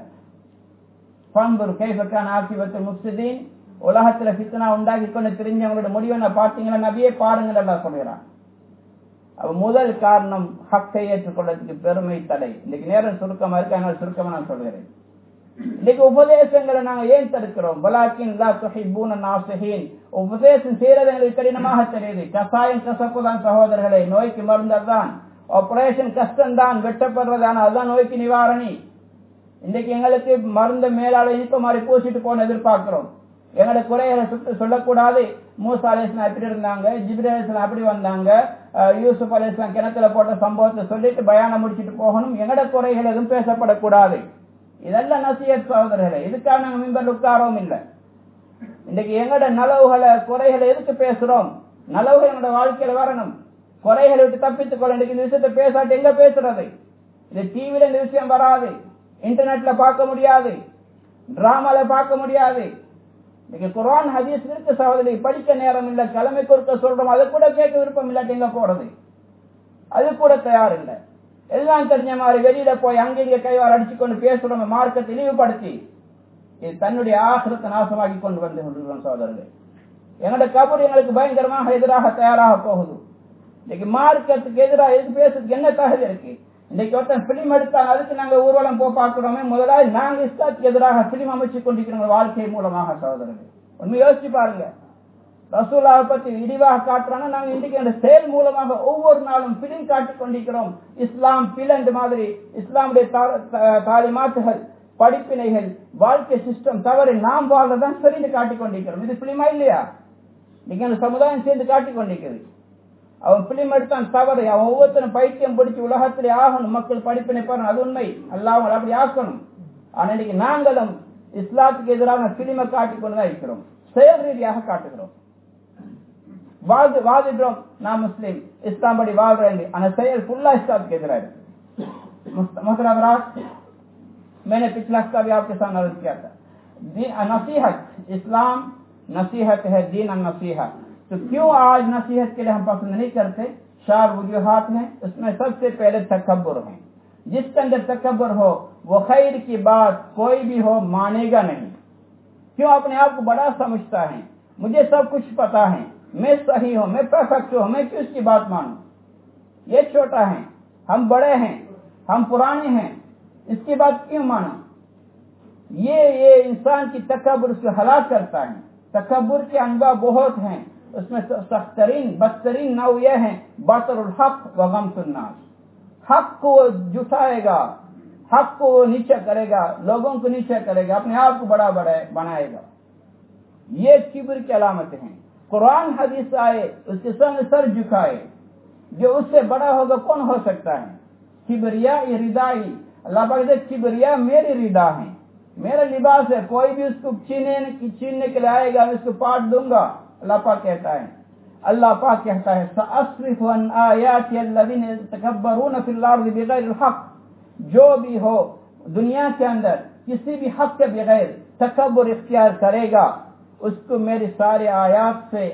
முஃப்ஸிதீன், உலகத்துல ஃபித்னா உண்டாக்கி கொண்டு தெரிஞ்சவங்களோட முடிவை பாத்தீங்களா? நபியே பாருங்கள் எல்லாம் சொல்கிறான். முதல் காரணம் ஹக்கை ஏற்றுக்கொள்ளதுக்கு பெருமை தடை. இன்னைக்கு நேரம் சுருக்கமா இருக்கு, அதனால சுருக்கமா நான் சொல்கிறேன். இன்னைக்கு உபதேசங்களை நாங்க ஏன் தடுக்கிறோம்? வலாக்கின் லா துஹிப்பூன நாஸிஹீன். உபதேசம் செய்யறது எங்களுக்கு கடினமாக தெரியுது. கசாயம் கசப்பு தான் சகோதரர்களே, நோய்க்கு மருந்து தான். ஆபரேஷன் கஷ்டம் தான், வெட்டப்படுறதான அதுதான் நோய்க்கு நிவாரணி. இன்னைக்கு எங்களுக்கு மருந்து மேலால இனிப்பு மாதிரி பூசிட்டு போன எதிர்பார்க்கிறோம். எங்களோட குறைகளை சுட்டு சொல்லக்கூடாது. மூசா அலைஹிஸ்ஸலாம் எப்படி இருந்தாங்க, ஜிப்ரீல் அலைஹிஸ்ஸலாம் அப்படி வந்தாங்க, யூசுப் அலைஹிஸ்ஸலாம் கிணத்துல போட்ட சம்பவத்தை சொல்லிட்டு பயானம் முடிச்சுட்டு போகணும். எங்களோட குறைகள் எதுவும் பேசப்படக்கூடாது. இதெல்லாம் நசியத் சகோதரர்களே. இதுக்காக நாங்க மிம்பர்ல உட்காரவும் இல்லை. இன்னைக்கு எங்களோட நலவுகளை குறைகளை எதுக்கு பேசுறோம்? நலவுகள் எங்களோட வாழ்க்கையில வரணும். குறைகளை விட்டு தப்பித்துக் கொள்ள இன்னைக்கு இந்த விஷயத்தை பேசாட்டு எங்க பேசுறது? இது டிவில இந்த விஷயம் வராது, இன்டர்நெட்ல பார்க்க முடியாது, டிராமால பார்க்க முடியாது. இன்னைக்கு குர்ஆன் ஹதீஸ் இருக்கு சகோதரி, படிக்க நேரம் இல்லை, கிழமை கொடுக்க சொல்றோம், அதை கூட கேட்க விருப்பம் இல்லாட்டி எங்க போறது? அது கூட தயார் இல்லை. எல்லாம் தெரிஞ்ச மாதிரி வெளியில போய் அங்கங்க கைவாறு அடிச்சு கொண்டு பேசுறோம், மார்க்கத்தை இழிவுபடுத்தி. இது தன்னுடைய ஆகிரத்தை நாசமாக்கி கொண்டு வந்து கொண்டிருக்கிறோம் சகோதரர்கள். எங்களோட கபர் எங்களுக்கு பயங்கரமாக எதிராக தயாராக போகுது. இன்னைக்கு மார்க்கத்துக்கு எதிராக எது பேசுறதுக்கு என்ன தகுதி இருக்கு? இன்னைக்கு ஒருத்தன் பிலிம் எடுத்தாங்க, அதுக்கு நாங்க ஊர்வலம் போ பார்க்கிறோமே. முதலாவது நாங்க இஸ்லாத்துக்கு எதிராக பிலிம் அமைச்சு கொண்டிருக்கிறோம் வாழ்க்கை மூலமாக சகோதரர்கள். உண்மை யோசிச்சு பாருங்க. ரசூலுல்லாஹை பத்தி இழிவாக காட்டுறாங்க, நாங்க இன்றைக்கு அந்த செயல் மூலமாக ஒவ்வொரு நாளும் பிலிம் காட்டிக் கொண்டிருக்கிறோம். இஸ்லாம் பிலண்ட் மாதிரி இஸ்லாமுடைய தாலிமாத்துகள், படிப்பினைகள், வாழ்க்கை சிஸ்டம் தவறு, நாம் வாழ்றதான் சரிந்து காட்டிக் கொண்டிருக்கிறோம். இது பிலிமா இல்லையா? இன்னைக்கு அந்த சமுதாயம் சேர்ந்து காட்டிக் கொண்டிருக்கிறது. அவன் பிலிம் எடுத்தான் தவறு, அவன் ஒவ்வொருத்தரும் பைத்தியம் பிடிச்சி உலகத்திலே ஆகணும், மக்கள் படிப்பினை பாருங்க, அது உண்மை. அல்லாஹ் அப்படி ஆக்கணும். ஆனா இன்னைக்கு நாங்களும் இஸ்லாத்துக்கு எதிரான பிலிமை காட்டிக் கொண்டுதான் இருக்கிறோம், செயல் ரீதியாக காட்டுகிறோம். வாழ்ந்து வாதிடுறோம் நான் முஸ்லீம், இஸ்லாம் படி வாழ்றேன், ஆனா செயல் ஃபுல்லா இஸ்லாத்துக்கு एதிராக இருக்கு. मैंने पिछला हफ्ता भी आपके सामने अर्ज किया था, नसीहत, इस्लाम नसीहत है, दीन नसीहत। तो क्यों आज नसीहत के लिए हम पसंद नहीं करते? चार वजूहात हैं। उसमें सबसे पहले तकब्बुर है। जिसके अंदर तकब्बुर हो वो खैर की बात कोई भी हो मानेगा नहीं। क्यों? अपने आप को बड़ा समझता है, मुझे सब कुछ पता है, मैं सही हूं, मैं परफेक्ट हूं, मैं क्यों इसकी बात मानूं? ये छोटा है, हम बड़े हैं, हम पुराने हैं, इसकी बात क्यों मानो? ये ये इंसान की तकब्बुर से हलाक करता है। तकब्बुर के अनवा बहुत हैं, उसमें सख्तरीन बदतरीन नाव यह है बातरुल हक व गमतुन नास। हक को जुटाएगा, हक को नीचा करेगा, लोगों को नीचा करेगा, अपने आप को बड़ा बड़ा बनाएगा। ये किब्र की अलामतें हैं। कुरान हदीस आए, उसके संग सर झुकाए, जो उससे बड़ा होगा कौन हो सकता है? किबरिया ये रिदाई, अल्लाह पाक कहते किबरिया मेरी रिदा है, मेरा लिबास है, कोई भी उसको छीनने छीनने के लिए आएगा मैं उसको पाट दूंगा। अल्लाह पाक कहता है, अल्लाह पाक कहता है सअस्रिफु अन आयाति अल्लज़ीना यतकब्बरूना फिल अर्ज़ि बिगैरिल हक़। जो भी हो दुनिया के अंदर किसी भी हक के बगैर तकब्बुर इख्तियार करेगा, اس کو میری سارے آیات سے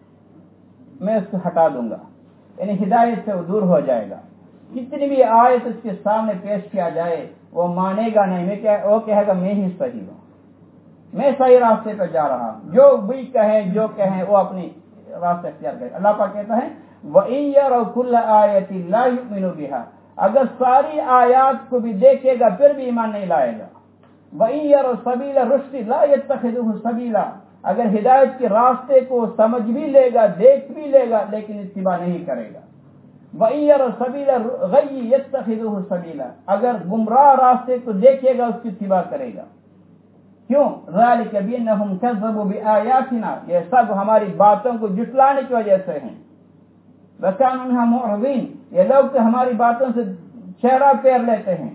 میں اس کو ہٹا دوں گا، یعنی ہدایت سے وہ دور ہو جائے گا. کتنی بھی آیت اس کے سامنے پیش کیا جائے وہ مانے گا نہیں. میں وہ کہے گا میں ہی صحیح ہوں، میں صحیح راستے پہ جا رہا ہوں. جو بھی کہیں جو کہیں وہ اپنی راستہ اختیار کرے. اللہ پاک کہتا ہے وَإِن يَرَوْا كُلَّ آيَةٍ لَا يُؤْمِنُوا بِهَا، اگر ساری آیات کو بھی دیکھے گا پھر بھی ایمان نہیں لائے گا. وَإِن يَرَوْا سَبِيلَ الرُّشْدِ لَا يَتَّخِذُهُ سَبِيلًا، اگر ہدایت کے راستے کو سمجھ بھی لے گا دیکھ بھی لے گا لیکن اتباع نہیں کرے گا. وَإِن يَرَوْا سَبِيلَ الغَّيِّ يَتَّخِذُهُ سَبِيلًا، اگر گمراہ راستے کو دیکھے گا اس کی اتباع کرے گا. کیوں؟ ذَلِكَ بِأَنَّهُمْ كَذَّبُوا بِآيَاتِنَا، یہ سب ہماری باتوں کو جھٹلانے کی وجہ سے ہیں. وَكَانُوا مِنْهَا مُعْرِضِينَ، یہ لوگ تو ہماری باتوں سے چہرہ پھیر لیتے ہیں.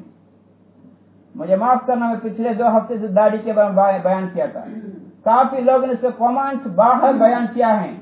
مجھے معاف کرنا، میں پچھلے دو ہفتے سے داڑھی کے بارے میں بیان کیا تھا. کافی لوگوں نے اس کے کامنٹ باہر بیان کیا ہے.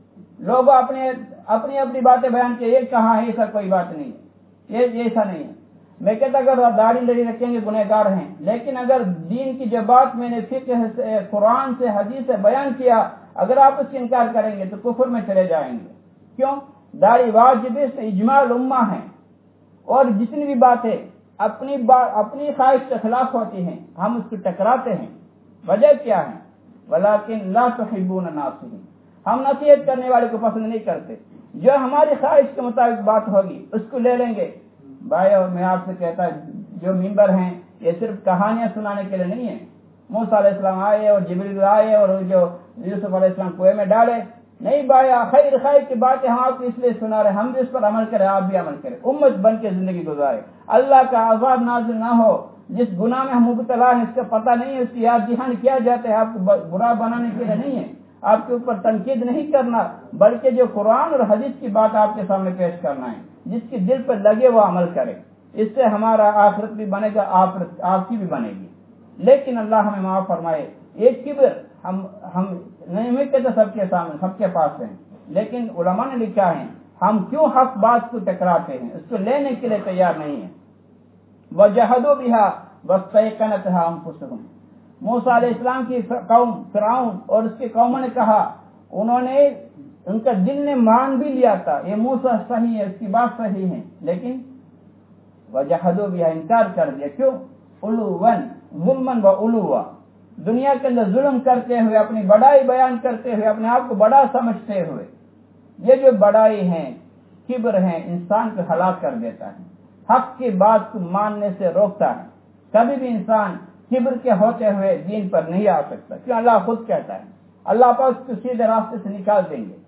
لوگ اپنے اپنی اپنی باتیں بیان کی، یہ کہاں ہے، ایسا کوئی بات نہیں ہے، یہ ایسا نہیں ہے. میں کہتا اگر داڑھی لڑی رکھیں گے گنہگار ہیں، لیکن اگر دین کی جو بات میں نے فقہ سے قرآن سے حدیث سے بیان کیا اگر آپ اس کی انکار کریں گے تو کفر میں چلے جائیں گے. کیوں؟ داڑھی واجب اس اجماع الامہ ہے، اور جتنی بھی باتیں اپنی با اپنی خواہش کے خلاف ہوتی ہیں ہم اس کو ٹکراتے ہیں. وجہ کیا ہے؟ ولیکن لا تحبون الناصحین، ہم نصیحت کرنے والے کو پسند نہیں کرتے. جو ہماری خواہش کے مطابق بات ہوگی اس کو لے لیں گے. بھائی اور میں آپ سے کہتا جو ممبر ہیں یہ صرف کہانیاں سنانے کے لیے نہیں ہے. موسیٰ علیہ السلام آئے اور جبریل آئے اور جو یوسف علیہ السلام کنویں میں ڈالے، نہیں بھائی خیر خیر کی باتیں ہم آپ کو اس لیے سنا رہے، ہم بھی اس پر عمل کریں، آپ بھی عمل کریں، امت بن کے زندگی گزارے. اللہ کا عذاب نازل نہ ہو، جس گناہ میں ہم مبتلا ہیں اس کا پتہ نہیں ہے، اس کی یاد دہانی کیا جاتا ہے. آپ کو برا بنانے کے لیے نہیں ہے، آپ کے اوپر تنقید نہیں کرنا، بلکہ جو قرآن اور حدیث کی بات آپ کے سامنے پیش کرنا ہے. جس کی دل پر لگے وہ عمل کرے، اس سے ہمارا آخرت بھی بنے گا، آپ کی بھی بنے گی. لیکن اللہ ہمیں معاف فرمائے، ایک کبر ہم ہم نہیں کہتے سب کے سامنے سب کے پاس ہیں، لیکن علماء نے لکھا ہے ہم کیوں حق بات کو ٹکراتے ہیں، اس کو لینے کے لیے تیار نہیں ہیں. وَجَحَدُوا بِهَا وَاسْتَيْقَنَتْهَا أَنفُسُهُمْ، موسیٰ علیہ السلام کی قوم فرعون اور اس کی قوموں نے کہا، انہوں نے ان کا دل نے مان بھی لیا تھا یہ موسیٰ صحیح ہے، اس کی بات صحیح ہے، لیکن وَجَحَدُوا بِهَا انکار کر دیا. کیوں؟ علواً ظلماً وعلوا، دنیا کے اندر ظلم کرتے ہوئے، اپنی بڑائی بیان کرتے ہوئے، اپنے آپ کو بڑا سمجھتے ہوئے. یہ جو بڑائی ہے، کبر ہے، انسان کو ہلاک کر دیتا ہے، حق کی بات کو ماننے سے روکتا ہے. کبھی بھی انسان کبر کے ہوتے ہوئے دین پر نہیں آ سکتا. کیوں؟ اللہ خود کہتا ہے، اللہ پاک اس کو سیدھے راستے سے نکال دیں گے.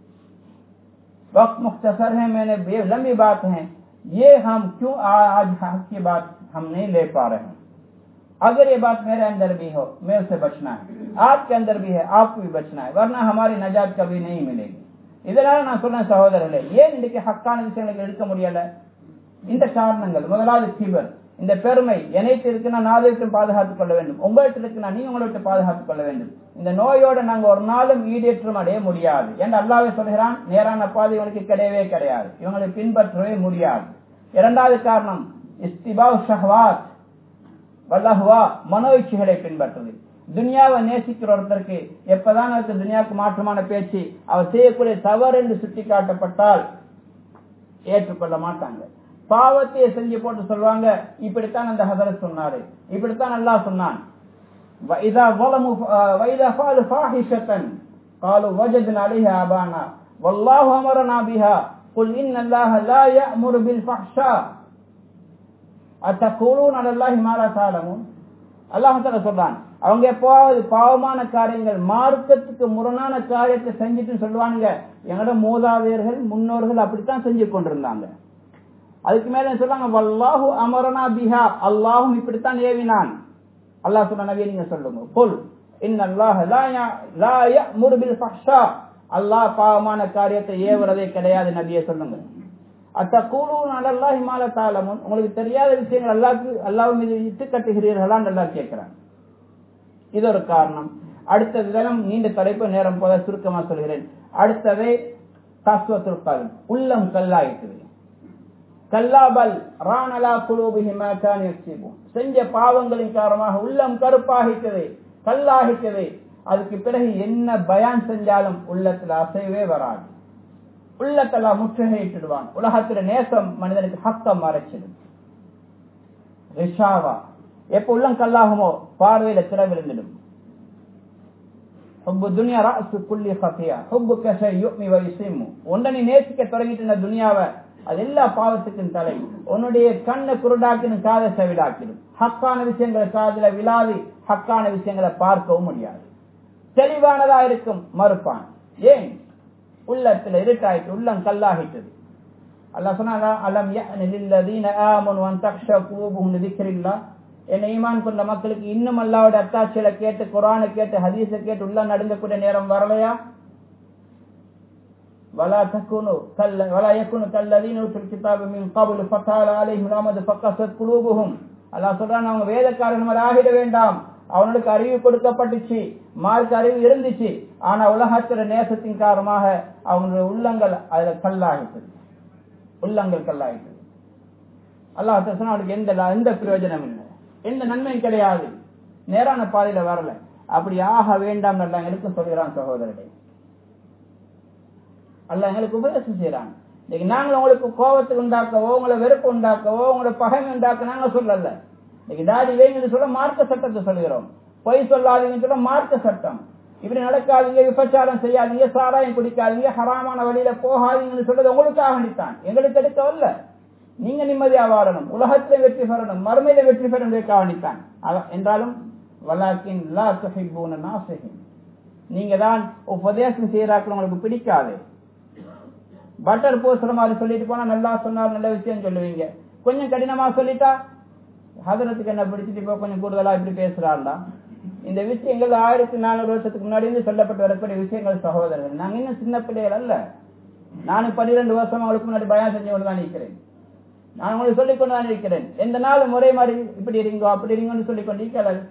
وقت مختصر ہے، میں نے بے لمبی بات ہے، یہ ہم کیوں آج حق کی بات ہم نہیں لے پا رہے ہیں. اگر یہ بات میرے اندر بھی ہو میں اسے بچنا ہے، آپ کے اندر بھی ہے آپ کو بھی بچنا ہے، ورنہ ہماری نجات کبھی نہیں ملے گی. ಇದೆಲ್ಲ ನಾನು ಸೊನ್ನ ಸಹೋದರರೇ, ஏன் இன்னைக்கு ஹக்கான விஷயங்களை எடுக்க முடியல? இந்த காரணங்கள். முதலாவது கிபர், இந்த பெருமை. என்னைட்டு இருக்குன்னா நான் அதை பாதுகாத்துக் கொள்ள வேண்டும், உங்கள்கிட்ட இருக்குன்னா நீ உங்களை விட்டு பாதுகாத்துக் கொள்ள வேண்டும். இந்த நோயோட நாங்க ஒரு நாளும் ஈடேற்றம் அடைய முடியாது என்று அல்லாஹ்வே சொல்கிறான். நேரான பாதை இவனுக்கு கிடையவே கிடையாது, இவங்களை பின்பற்றவே முடியாது. இரண்டாவது காரணம் இஸ்திபாஉ ஷஹவாத் வல்லஹ்வா, மனோ இச்சைகளை பின்பற்றுவது. துனியாவை நேசிக்கிற ஒருத்தருக்கு எப்பதான் அவருக்கு துனியாவுக்கு மாற்றமான பேச்சு, அவர் செய்யக்கூடிய தவறு என்று சுட்டி காட்டப்பட்டால் ஏற்றுக்கொள்ள மாட்டாங்க. பாவத்தை செஞ்சு போட்டு சொல்வாங்க, இப்படித்தான் அந்த ஹதரத் சொன்னாரு, இப்படித்தான் அல்லாஹ் சொன்னான். وَإِذَا ظَلَمُوا وَإِذَا فَعَلُوا فَاحِشَةً قَالُوا وَجَدْنَا عَلَيْهَا آبَاءَنَا وَاللَّهُ أَمَرَنَا بِهَا قُلْ إِنَّ اللَّهَ لَا يَأْمُرُ بِالْفَحْشَاءِ أَتَقُولُونَ عَلَى اللَّهِ مَا لَا تَعْلَمُونَ. அல்லாஹ் தஆலா சொல்றான், அவங்க எப்போது பாவமான காரியங்கள் மார்க்கத்துக்கு முரணான காரியத்தை செஞ்சுட்டு சொல்லுவானுங்க, எங்களோட மூதாதையர்கள் முன்னோர்கள் அப்படித்தான் செஞ்சு கொண்டிருந்தாங்க. அதுக்கு மேல சொல்றாங்க வல்லாஹு அமரனா பிஹா, அல்லாஹும் இப்படித்தான் ஏவினான். அல்லாஹ் சொன்ன நபியை நீங்க சொல்லுங்க, குல் இன்னல்லாஹ லா யஅமுரு பில் ஃபஹ்ஷா, அல்லாஹ் பாவமான காரியத்தை ஏவுறதே கிடையாது நபியே சொல்லுங்க. அத்தகூலூன அலல்லாஹி மா லா தஅலமூன், உங்களுக்கு தெரியாத விஷயங்கள் அல்லாஹ்க்கு அல்லாஹ் மீது இட்டு கட்டுகிறீர்களான்னு அல்லாஹ் கேட்கிறான். இது ஒரு காரணம். அடுத்த தினம் நீண்ட தலைப்பு, நேரம் போல சுருக்கமா சொல்கிறேன். அடுத்தது கஸ்வத்துல் கல்ப், உள்ளம் கல்லாயிற்று. கல்லாபல் ரானலா குலூபிஹிம் மா கானு யக்ஸிபூன், செஞ்ச பாவங்களின் காரணமாக உள்ளம் கருப்பாகிட்டது, கல்லாகிட்டது. அதுக்கு பிறகு என்ன பயான் செஞ்சாலும் உள்ளத்துல அசைவே வராது. உள்ளத்தெல்லாம் முற்றுகையிட்டுடுவான். உலகத்துல நேசம் மனிதனுக்கு ஹக்கம் மறைச்சிடும். ரிஷாவா எப்ப உள்ளம் கல்லாகுமோ பார்வையில திற விழுந்துடும். ஒன்றை நீ நேசிக்க தொடங்கிட்டு துனியாவை அது எல்லா பாவத்துக்கும் தலை. உன்னுடைய கண்ணை குருடாக்கினும் காதை செவிடாக்கிடும். ஹக்கான விஷயங்களை காதுல விழாது ஹக்கான விஷயங்களை பார்க்கவும் முடியாது. தெளிவானதா இருக்கும் மறுப்பான். ஏன்? உள்ளத்துல இருட்டாயிட்டு உள்ளம் கல்லாகிட்டது. அல்லாஹ் சொன்னாங்க, அலம் யஅனில்லதீன ஆமனு அன் தக்ஷா குலூபுஹும் லிذிக்ரில்லாஹ். என்ன ஈமான் கொண்ட மக்களுக்கு இன்னும் அல்லாஹ்வுடைய அத்தாட்சிகளை கேட்டு குர்ஆனை கேட்டு ஹதீஸை கேட்டு உள்ள நடுங்கக்கூடிய நேரம் வரலையா? வலா தகுனு கல்ல வலா யகுனு கல்லதீன உத்துல் கிதாப மின் கப்லு ஃபதால அலைஹிம் அமது ஃபக்கஸத் குலூபுஹும். அல்லாஹ் சொல்றான், அவங்க வேதக்காரர்கள் ஆகிட வேண்டாம். அவனுக்கு அறிவு கொடுக்கப்பட்டுச்சு, மார்க்க அறிவு இருந்துச்சு. ஆனா உலகத்தில நேசத்தின் காரணமாக அவங்களுடைய உள்ளங்கள் அதுல கல்லாகிட்டது. உள்ளங்கள் கல்லாகிட்டது. அல்லாஹ் சொன்னா அவனுக்கு எந்த எந்த பிரயோஜனம் இல்லை, எந்த நன்மையும் கிடையாது, நேரான பாதையில வரல. அப்படி ஆக வேண்டாம் நல்லா எங்களுக்கு சொல்கிறான் சகோதரர்களே. அல்லாஹ் எங்களுக்கு உபதேசம் செய்யறான். இன்னைக்கு நாங்கள் உங்களுக்கு கோபத்துக்கு உண்டாக்கவோ உங்களை வெறுப்பு உண்டாக்கவோ உங்களை பகைமை உண்டாக்க நாங்க சொல்லல. இன்னைக்கு தாடி வைங்கன்னு சொல்ல மார்க்க சட்டத்தை சொல்கிறோம். பொய் சொல்லாதீங்கன்னு சொல்ல மார்க்க சட்டம். இப்படி நடக்காதீங்க, விபச்சாரம் செய்யாதீங்க, சாராயம் குடிக்காதீங்க, ஹராமான வழியில போகாதீங்கன்னு சொல்றது உங்களுக்காக வேண்டித்தான், எங்களுக்கு எடுக்கவில்ல. நீங்க நிம்மதியா வாழணும், உலகத்திலே வெற்றி பெறணும், மறுமையில வெற்றி பெறுவதற்காக வேண்டித்தான். என்றாலும் வலாக்கின் லா துஹிப்பூன நாஸிஹீன், நீங்க தான் உபதேசம் செய்யறாக்கள் உங்களுக்கு பிடிக்காது. பட்டர் போசுற மாதிரி சொல்லிட்டு போனா நல்லா சொன்னார், நல்ல விஷயம் சொல்லுவீங்க. கொஞ்சம் கடினமா சொல்லிட்டா ஹதரத்துக்கு என்ன பிடிச்சிட்டு இப்போ கொஞ்சம் கூடுதலா இப்படி பேசுறாண்டா. இந்த விஷயங்கள் ஆயிரத்தி நானூறு வருஷத்துக்கு முன்னாடி இருந்து சொல்லப்பட்டு வரக்கூடிய விஷயங்கள் சகோதரர்கள். நாங்க இன்னும் சின்ன பிள்ளைகள் அல்ல. நானும் பன்னிரெண்டு வருஷம் அவங்களுக்கு முன்னாடி பயம் செஞ்சு கொண்டு தான் இருக்கிறேன். நான் உங்களுக்கு சொல்லிக் கொண்டு தான் இருக்கிறேன். எந்த நாள் முறை மாதிரி இப்படி இருங்கோ அப்படி இருங்கன்னு சொல்லிக் கொண்டு இருக்கிறார்கள்.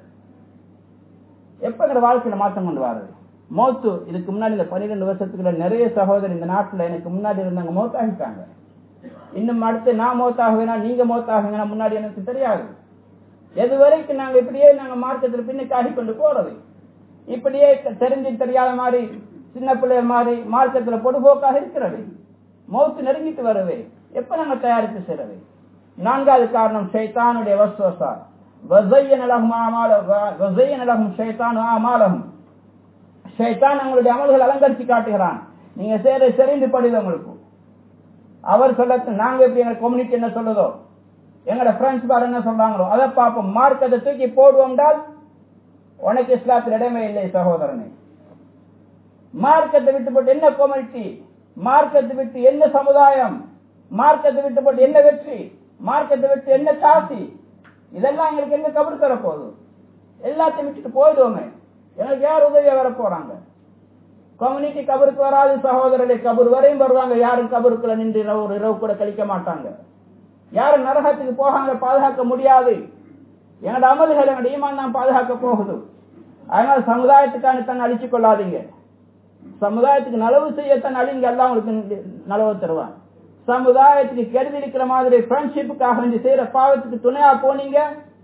எப்ப எங்க வாழ்க்கையில மாற்றம் கொண்டு வர்றது? மௌத்து இதுக்கு முன்னாடி இந்த பன்னிரெண்டு வருஷத்துக்குள்ள நிறைய சகோதரர் இந்த நாட்டுல எனக்கு முன்னாடி இருந்தவங்க மௌத்தாகிட்டாங்க. இன்னும் அடுத்து நான் மௌத்தாகுவேனா நீங்க மௌத்தாகுங்கன்னா முன்னாடி எனக்கு தெரியாது. எது வரைக்கும் நாங்க இப்படியே நாங்க மார்க்கத்தில் பின்னுக்காகி கொண்டு போறது, இப்படியே தெரிஞ்சு தெரியாத மாதிரி சின்ன பிள்ளைகள் மாதிரி மார்க்கத்துல பொடுபோக்காக இருக்கிறது. மௌத்து நெருங்கிட்டு வருவே, எப்ப நாங்க தயாரித்து செய்யறது? நான்காவது காரணம் ஷைத்தானுடைய வஸ்வசா. வஸய்யன லஹும் அமாலஹும் வஸய்யன லஹும் ஷைத்தானு அமாலஹும். ஷைத்தான் அவங்களுடைய அமல்கள் அலங்கரிச்சு காட்டுகிறான். நீங்க செய்யற சரிந்து படுது உங்களுக்கு. அவர் சொல்ல நாங்க எப்படி எங்க கம்யூனிட்டி என்ன சொல்லுதோ, எங்கட பிரெண்ட்ஸ் பார் என்ன சொல்றாங்களோ அதை பார்ப்போம். மார்க்கத்தை தூக்கி போடுவோம்டால் உனக்கு இஸ்லாத்தில் இடமே இல்லை சகோதரனே. மார்க்கத்தை விட்டு போட்டு என்ன கம்யூனிட்டி, மார்க்கத்தை விட்டு என்ன சமுதாயம், மார்க்கத்தை விட்டு போட்டு என்ன வெற்றி, மார்க்கத்தை விட்டு என்ன காசி, இதெல்லாம் எங்களுக்கு எங்க கபர் தர போகுது? எல்லாத்தையும் விட்டுட்டு போயிடுவோமே, எனக்கு யார் உதவியா வர போறாங்க? கம்யூனிட்டி கபருக்கு வராது சகோதரர்களே. கபர் வரையும் வருவாங்க, யாரும் கபருக்குள்ள நின்று ஒரு இரவு கூட கழிக்க மாட்டாங்க. யாரும் நரகத்துக்கு போகாங்க, பாதுகாக்க முடியாது. எங்களோட அமல்கள் எங்களோட ஈமான் தான் பாதுகாக்க போகுது. அதனால சமுதாயத்துக்கான தன்னை அழிச்சு கொள்ளாதீங்க. சமுதாயத்துக்கு நலவு செய்யத்தான் அழிங்க, எல்லாம் உங்களுக்கு நலவு தருவான். சமுதாயத்துக்கு கெடுதி இருக்கிற மாதிரி ஃப்ரெண்ட்ஷிப்புக்காக நீங்க செய்யற பாவத்துக்கு துணையா போனீங்க,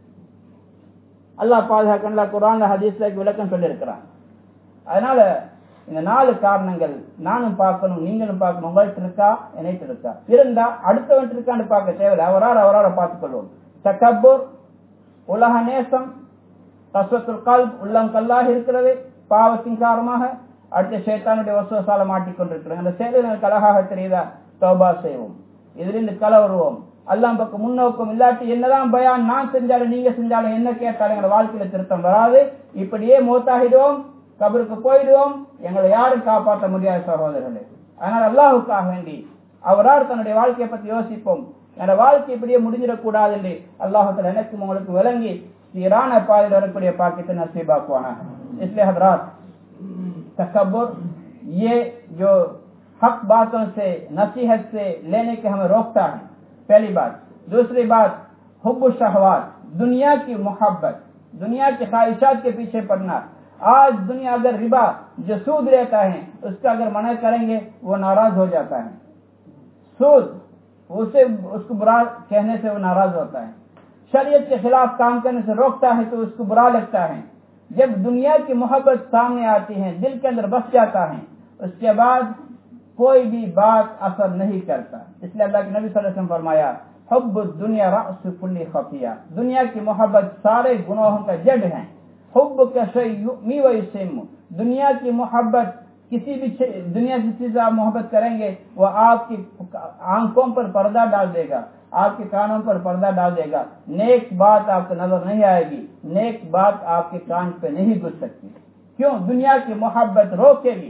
அல்லாஹ் பாதுகாக்க குர்ஆன்ல ஹதீஸ்ல விளக்கம் சொல்லி இருக்கிறான். அதனால இந்த நாலு காரணங்கள் நானும் பார்க்கணும், நீங்களும் பார்க்கணும். உங்கள்கிட்ட இருக்கா, என்னைட்டு இருக்கா, இருந்தா அடுத்தவன் இருக்கான்னு பார்க்க தேவையில்லை. அவரால் அவரால் பார்த்துக் கொள்வோம். தக்கபுர் உலக நேசம், கஸ்வத்துல் கல்ப் உள்ளம் கல்லாக இருக்கிறது பாவத்தின் காரணமாக. அடுத்த ஷைத்தானுடைய வசுவசால மாட்டிக்கொண்டிருக்கிறோம். அந்த செயல்களுக்கு அழகாக தெரியுதா? தௌபா செய்வோம், இதிலிருந்து கல வருவோம். அல்லாஹ் பக்கம் முன்னோக்கம் இல்லாட்டி என்னதான் பயான் நான் செஞ்சாலும் நீங்க செஞ்சாலும் என்ன கேட்டாலும் எங்க வாழ்க்கையில திருத்தம் வராது. இப்படியே மௌத்தாகிடுவோம், கபருக்கு போயிடுவோம், எங்களை யாரும் காப்பாற்ற முடியாத சகோதரர்களே. அதனால அல்லாஹுக்காக வேண்டி அவரால் தன்னுடைய வாழ்க்கையை பத்தி யோசிப்போம். என்னோட வாழ்க்கை இப்படியே முடிஞ்சிடக்கூடாது என்று அல்லாஹுத்தாலா எனக்கும் உங்களுக்கு விளங்கி சீரான பாதையில் வரக்கூடிய பாக்கியத்தை நசீபாக்குவானா. इसलिए हजरात तकब्बुर ये जो हक बातों से नसीहत से लेने के हमें रोकता है, पहली बात. दूसरी बात हुब्बुश शहवात, दुनिया की मोहब्बत, दुनिया की ख्वाहिशात के पीछे पड़ना. आज दुनिया अगर रिबा जो सूद लेता है उसका अगर मना करेंगे वो नाराज हो जाता है. सूद उसे उसको बुरा कहने से वो नाराज होता है. शरीयत के खिलाफ काम करने से रोकता है तो उसको बुरा लगता है. جب دنیا کی محبت سامنے آتی ہے دل کے اندر بس جاتا ہے اس کے بعد کوئی بھی بات اثر نہیں کرتا. اس لیے اللہ کے نبی صلی اللہ علیہ وسلم فرمایا حب الدنیا رأس کل خطیہ، دنیا کی محبت سارے گناہوں کا جڑ ہے. حب کا شیء یؤمی و یسم، دنیا کی محبت کسی بھی دنیا کی چیز آپ محبت کریں گے وہ آپ کی آنکھوں پر پردہ ڈال دے گا، آپ کے کانوں پر پردہ ڈال دے گا. نیک بات آپ کو نظر نہیں آئے گی، نیک بات آپ کے کان پہ نہیں گھس سکتی. کیوں؟ دنیا کی محبت روکے گی.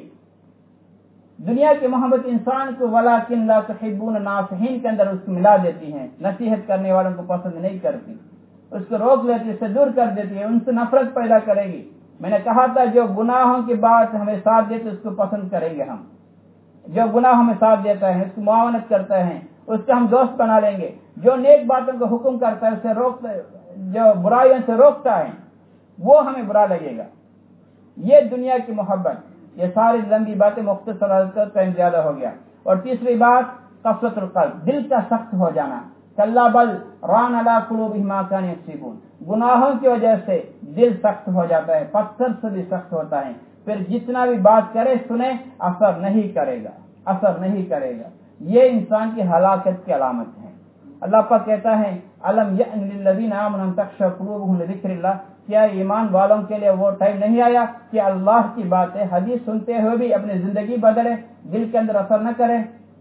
دنیا کی محبت انسان کو ولیکن لا تحبون الناصحین کے اندر اس کو ملا دیتی ہے. نصیحت کرنے والوں کو پسند نہیں کرتی، اس کو روک لیتی ہے، اس سے دور کر دیتی ہے، ان سے نفرت پیدا کرے گی. میں نے کہا تھا جو گناہوں کی بات ہمیں ساتھ دیتے اس کو پسند کریں گے ہم، جو گناہ ہمیں ساتھ دیتا ہے اس کو معاونت کرتا ہے اس کا ہم دوست بنا لیں گے. جو نیک باتوں کو حکم کرتا ہے اسے روکتا ہے، جو برائیوں سے روکتا ہے وہ ہمیں برا لگے گا. یہ دنیا کی محبت. یہ ساری لمبی باتیں مختصر ٹائم زیادہ ہو گیا. اور تیسری بات قسوۃ القلب، دل کا سخت ہو جانا. کلا بل ران علی قلوبہم ما کانوا یکسبون، گناہوں کی وجہ سے دل سخت ہو جاتا ہے، پتھر سے بھی سخت ہوتا ہے. پھر جتنا بھی بات کرے سنے اثر نہیں کرے گا، اثر نہیں کرے گا. یہ انسان کی ہلاکت کی علامت ہے. اللہ پاک کہتا ہے الم یأن للذین آمنوا ان تخشع قلوبهم لذکر اللہ، کیا ایمان والوں کے لیے وہ ٹائم نہیں آیا کہ اللہ کی باتیں حدیث سنتے ہوئے بھی اپنی زندگی بدلے، دل کے اندر اثر نہ کرے،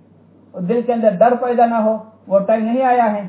دل کے اندر ڈر پیدا نہ ہو؟ وہ ٹائم نہیں آیا ہے.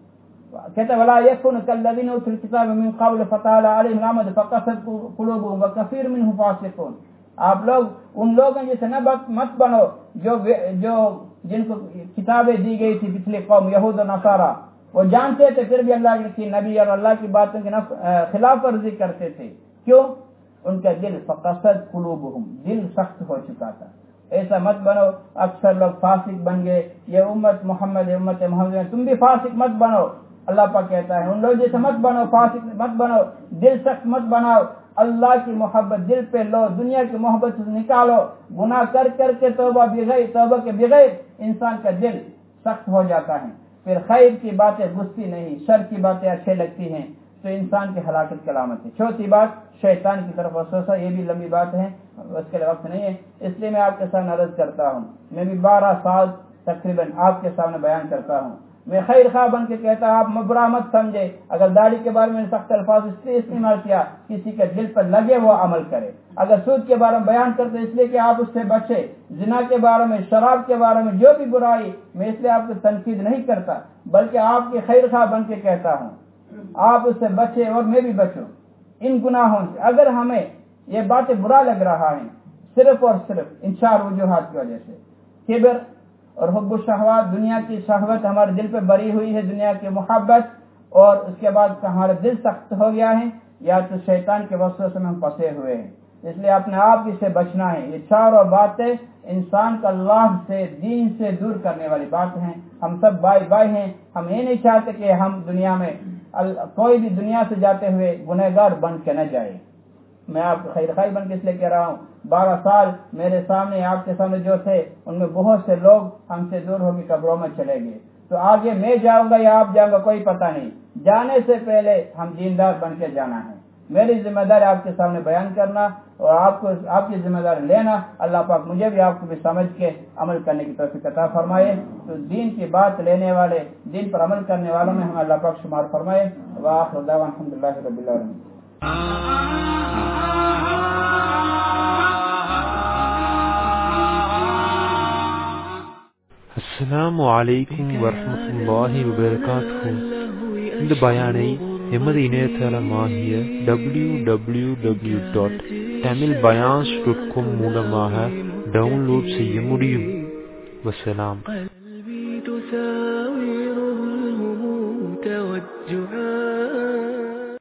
کہتا ولا یکن کالذین اوتوا الکتاب من قبل فطال علیہم الامد فقست قلوبهم وکثیر منهم فاسقون. آپ لوگ ان لوگوں جیسے نہ مت بنو جو جو جن کو کتابیں دی گئی تھی پچھلی قوم یہود و نصارہ، وہ جانتے تھے پھر بھی اللہ کی نبی اور اللہ کی باتوں کے خلاف ورزی کرتے تھے. کیوں؟ ان کا دل فقست قلوبهم، دل سخت ہو چکا تھا. ایسا مت بنو. اکثر لوگ فاسق بن گئے. یہ امت محمد امت محمد تم بھی فاسق مت بنو. اللہ پاک کہتا ہے ان لوگ جیسے مت بنو، فاسق مت بنو، دل سخت مت بناؤ. اللہ کی محبت دل پہ لو، دنیا کی محبت سے نکالو. گناہ کر کر کے توبہ بغیر توبہ کے بغیر انسان کا دل سخت ہو جاتا ہے. پھر خیر کی باتیں گھستی نہیں، شر کی باتیں اچھے لگتی ہیں، تو انسان کی ہلاکت کی علامت ہے. چوتھی بات شیطان کی طرف وسوسہ. یہ بھی لمبی بات ہے، اس کے لیے وقت نہیں ہے، اس لیے میں آپ کے سامنے عرض کرتا ہوں. میں بھی بارہ سال تقریباً آپ کے سامنے بیان کرتا ہوں. میں خیر خواہ بن کے کہتا ہوں آپ برا مت سمجھے. اگر داڑھی کے بارے میں سخت الفاظ اس لیے استعمال کیا کسی کے دل پر لگے وہ عمل کرے. اگر سود کے بارے میں بیان کرتے اس لیے کہ آپ اس سے بچے. زنا کے بارے میں، شراب کے بارے میں، جو بھی برائی، میں اس لیے آپ کو تنقید نہیں کرتا بلکہ آپ کے خیر خواہ بن کے کہتا ہوں آپ اس سے بچے اور میں بھی بچوں ان گناہوں سے. اگر ہمیں یہ باتیں برا لگ رہا ہے صرف اور صرف ان چار وجوہات کی وجہ سے، کبر اور حب الشہوات، دنیا کی شہوت ہمارے دل پہ بری ہوئی ہے، دنیا کی محبت، اور اس کے بعد ہمارا دل سخت ہو گیا ہے، یا تو شیطان کے وسوسے میں ہم پھنسے ہوئے ہیں. اس لیے اپنے آپ سے بچنا ہے. یہ چاروں باتیں انسان کا اللہ سے، دین سے دور کرنے والی بات ہیں. ہم سب بھائی بھائی ہیں. ہم یہ نہیں چاہتے کہ ہم دنیا میں کوئی بھی دنیا سے جاتے ہوئے گنہگار بن کے نہ جائے. میں آپ کو خیر خواہ بن کے اس لیے کہہ رہا ہوں بارہ سال میرے سامنے آپ کے سامنے جو تھے ان میں بہت سے لوگ ہم سے دور ہو کے قبروں میں چلے گئے. تو آگے میں جاؤں گا یا آپ جاؤں گا کوئی پتہ نہیں. جانے سے پہلے ہم دیندار بن کے جانا ہے. میری ذمہ داری آپ کے سامنے بیان کرنا اور آپ کو آپ کی ذمہ داری لینا. اللہ پاک مجھے بھی آپ کو بھی سمجھ کے عمل کرنے کی توفیق عطا فرمائے. تو دین کی بات لینے والے، دین پر عمل کرنے والوں میں ہم اللہ پاک شمار فرمائے. وآخر دعوانا الحمدللہ رب العالمین. அஸ்ஸலாமு அலைக்கும் வரஹ்மத்துல்லாஹி வபரகாத்துஹு. இந்த பயானை எமது இணையதளமாகிய W W W dot Tamil பயான்ஸ் டாட் காம் மூலமாக டவுன்லோட் செய்ய முடியும். வஸ்ஸலாம்.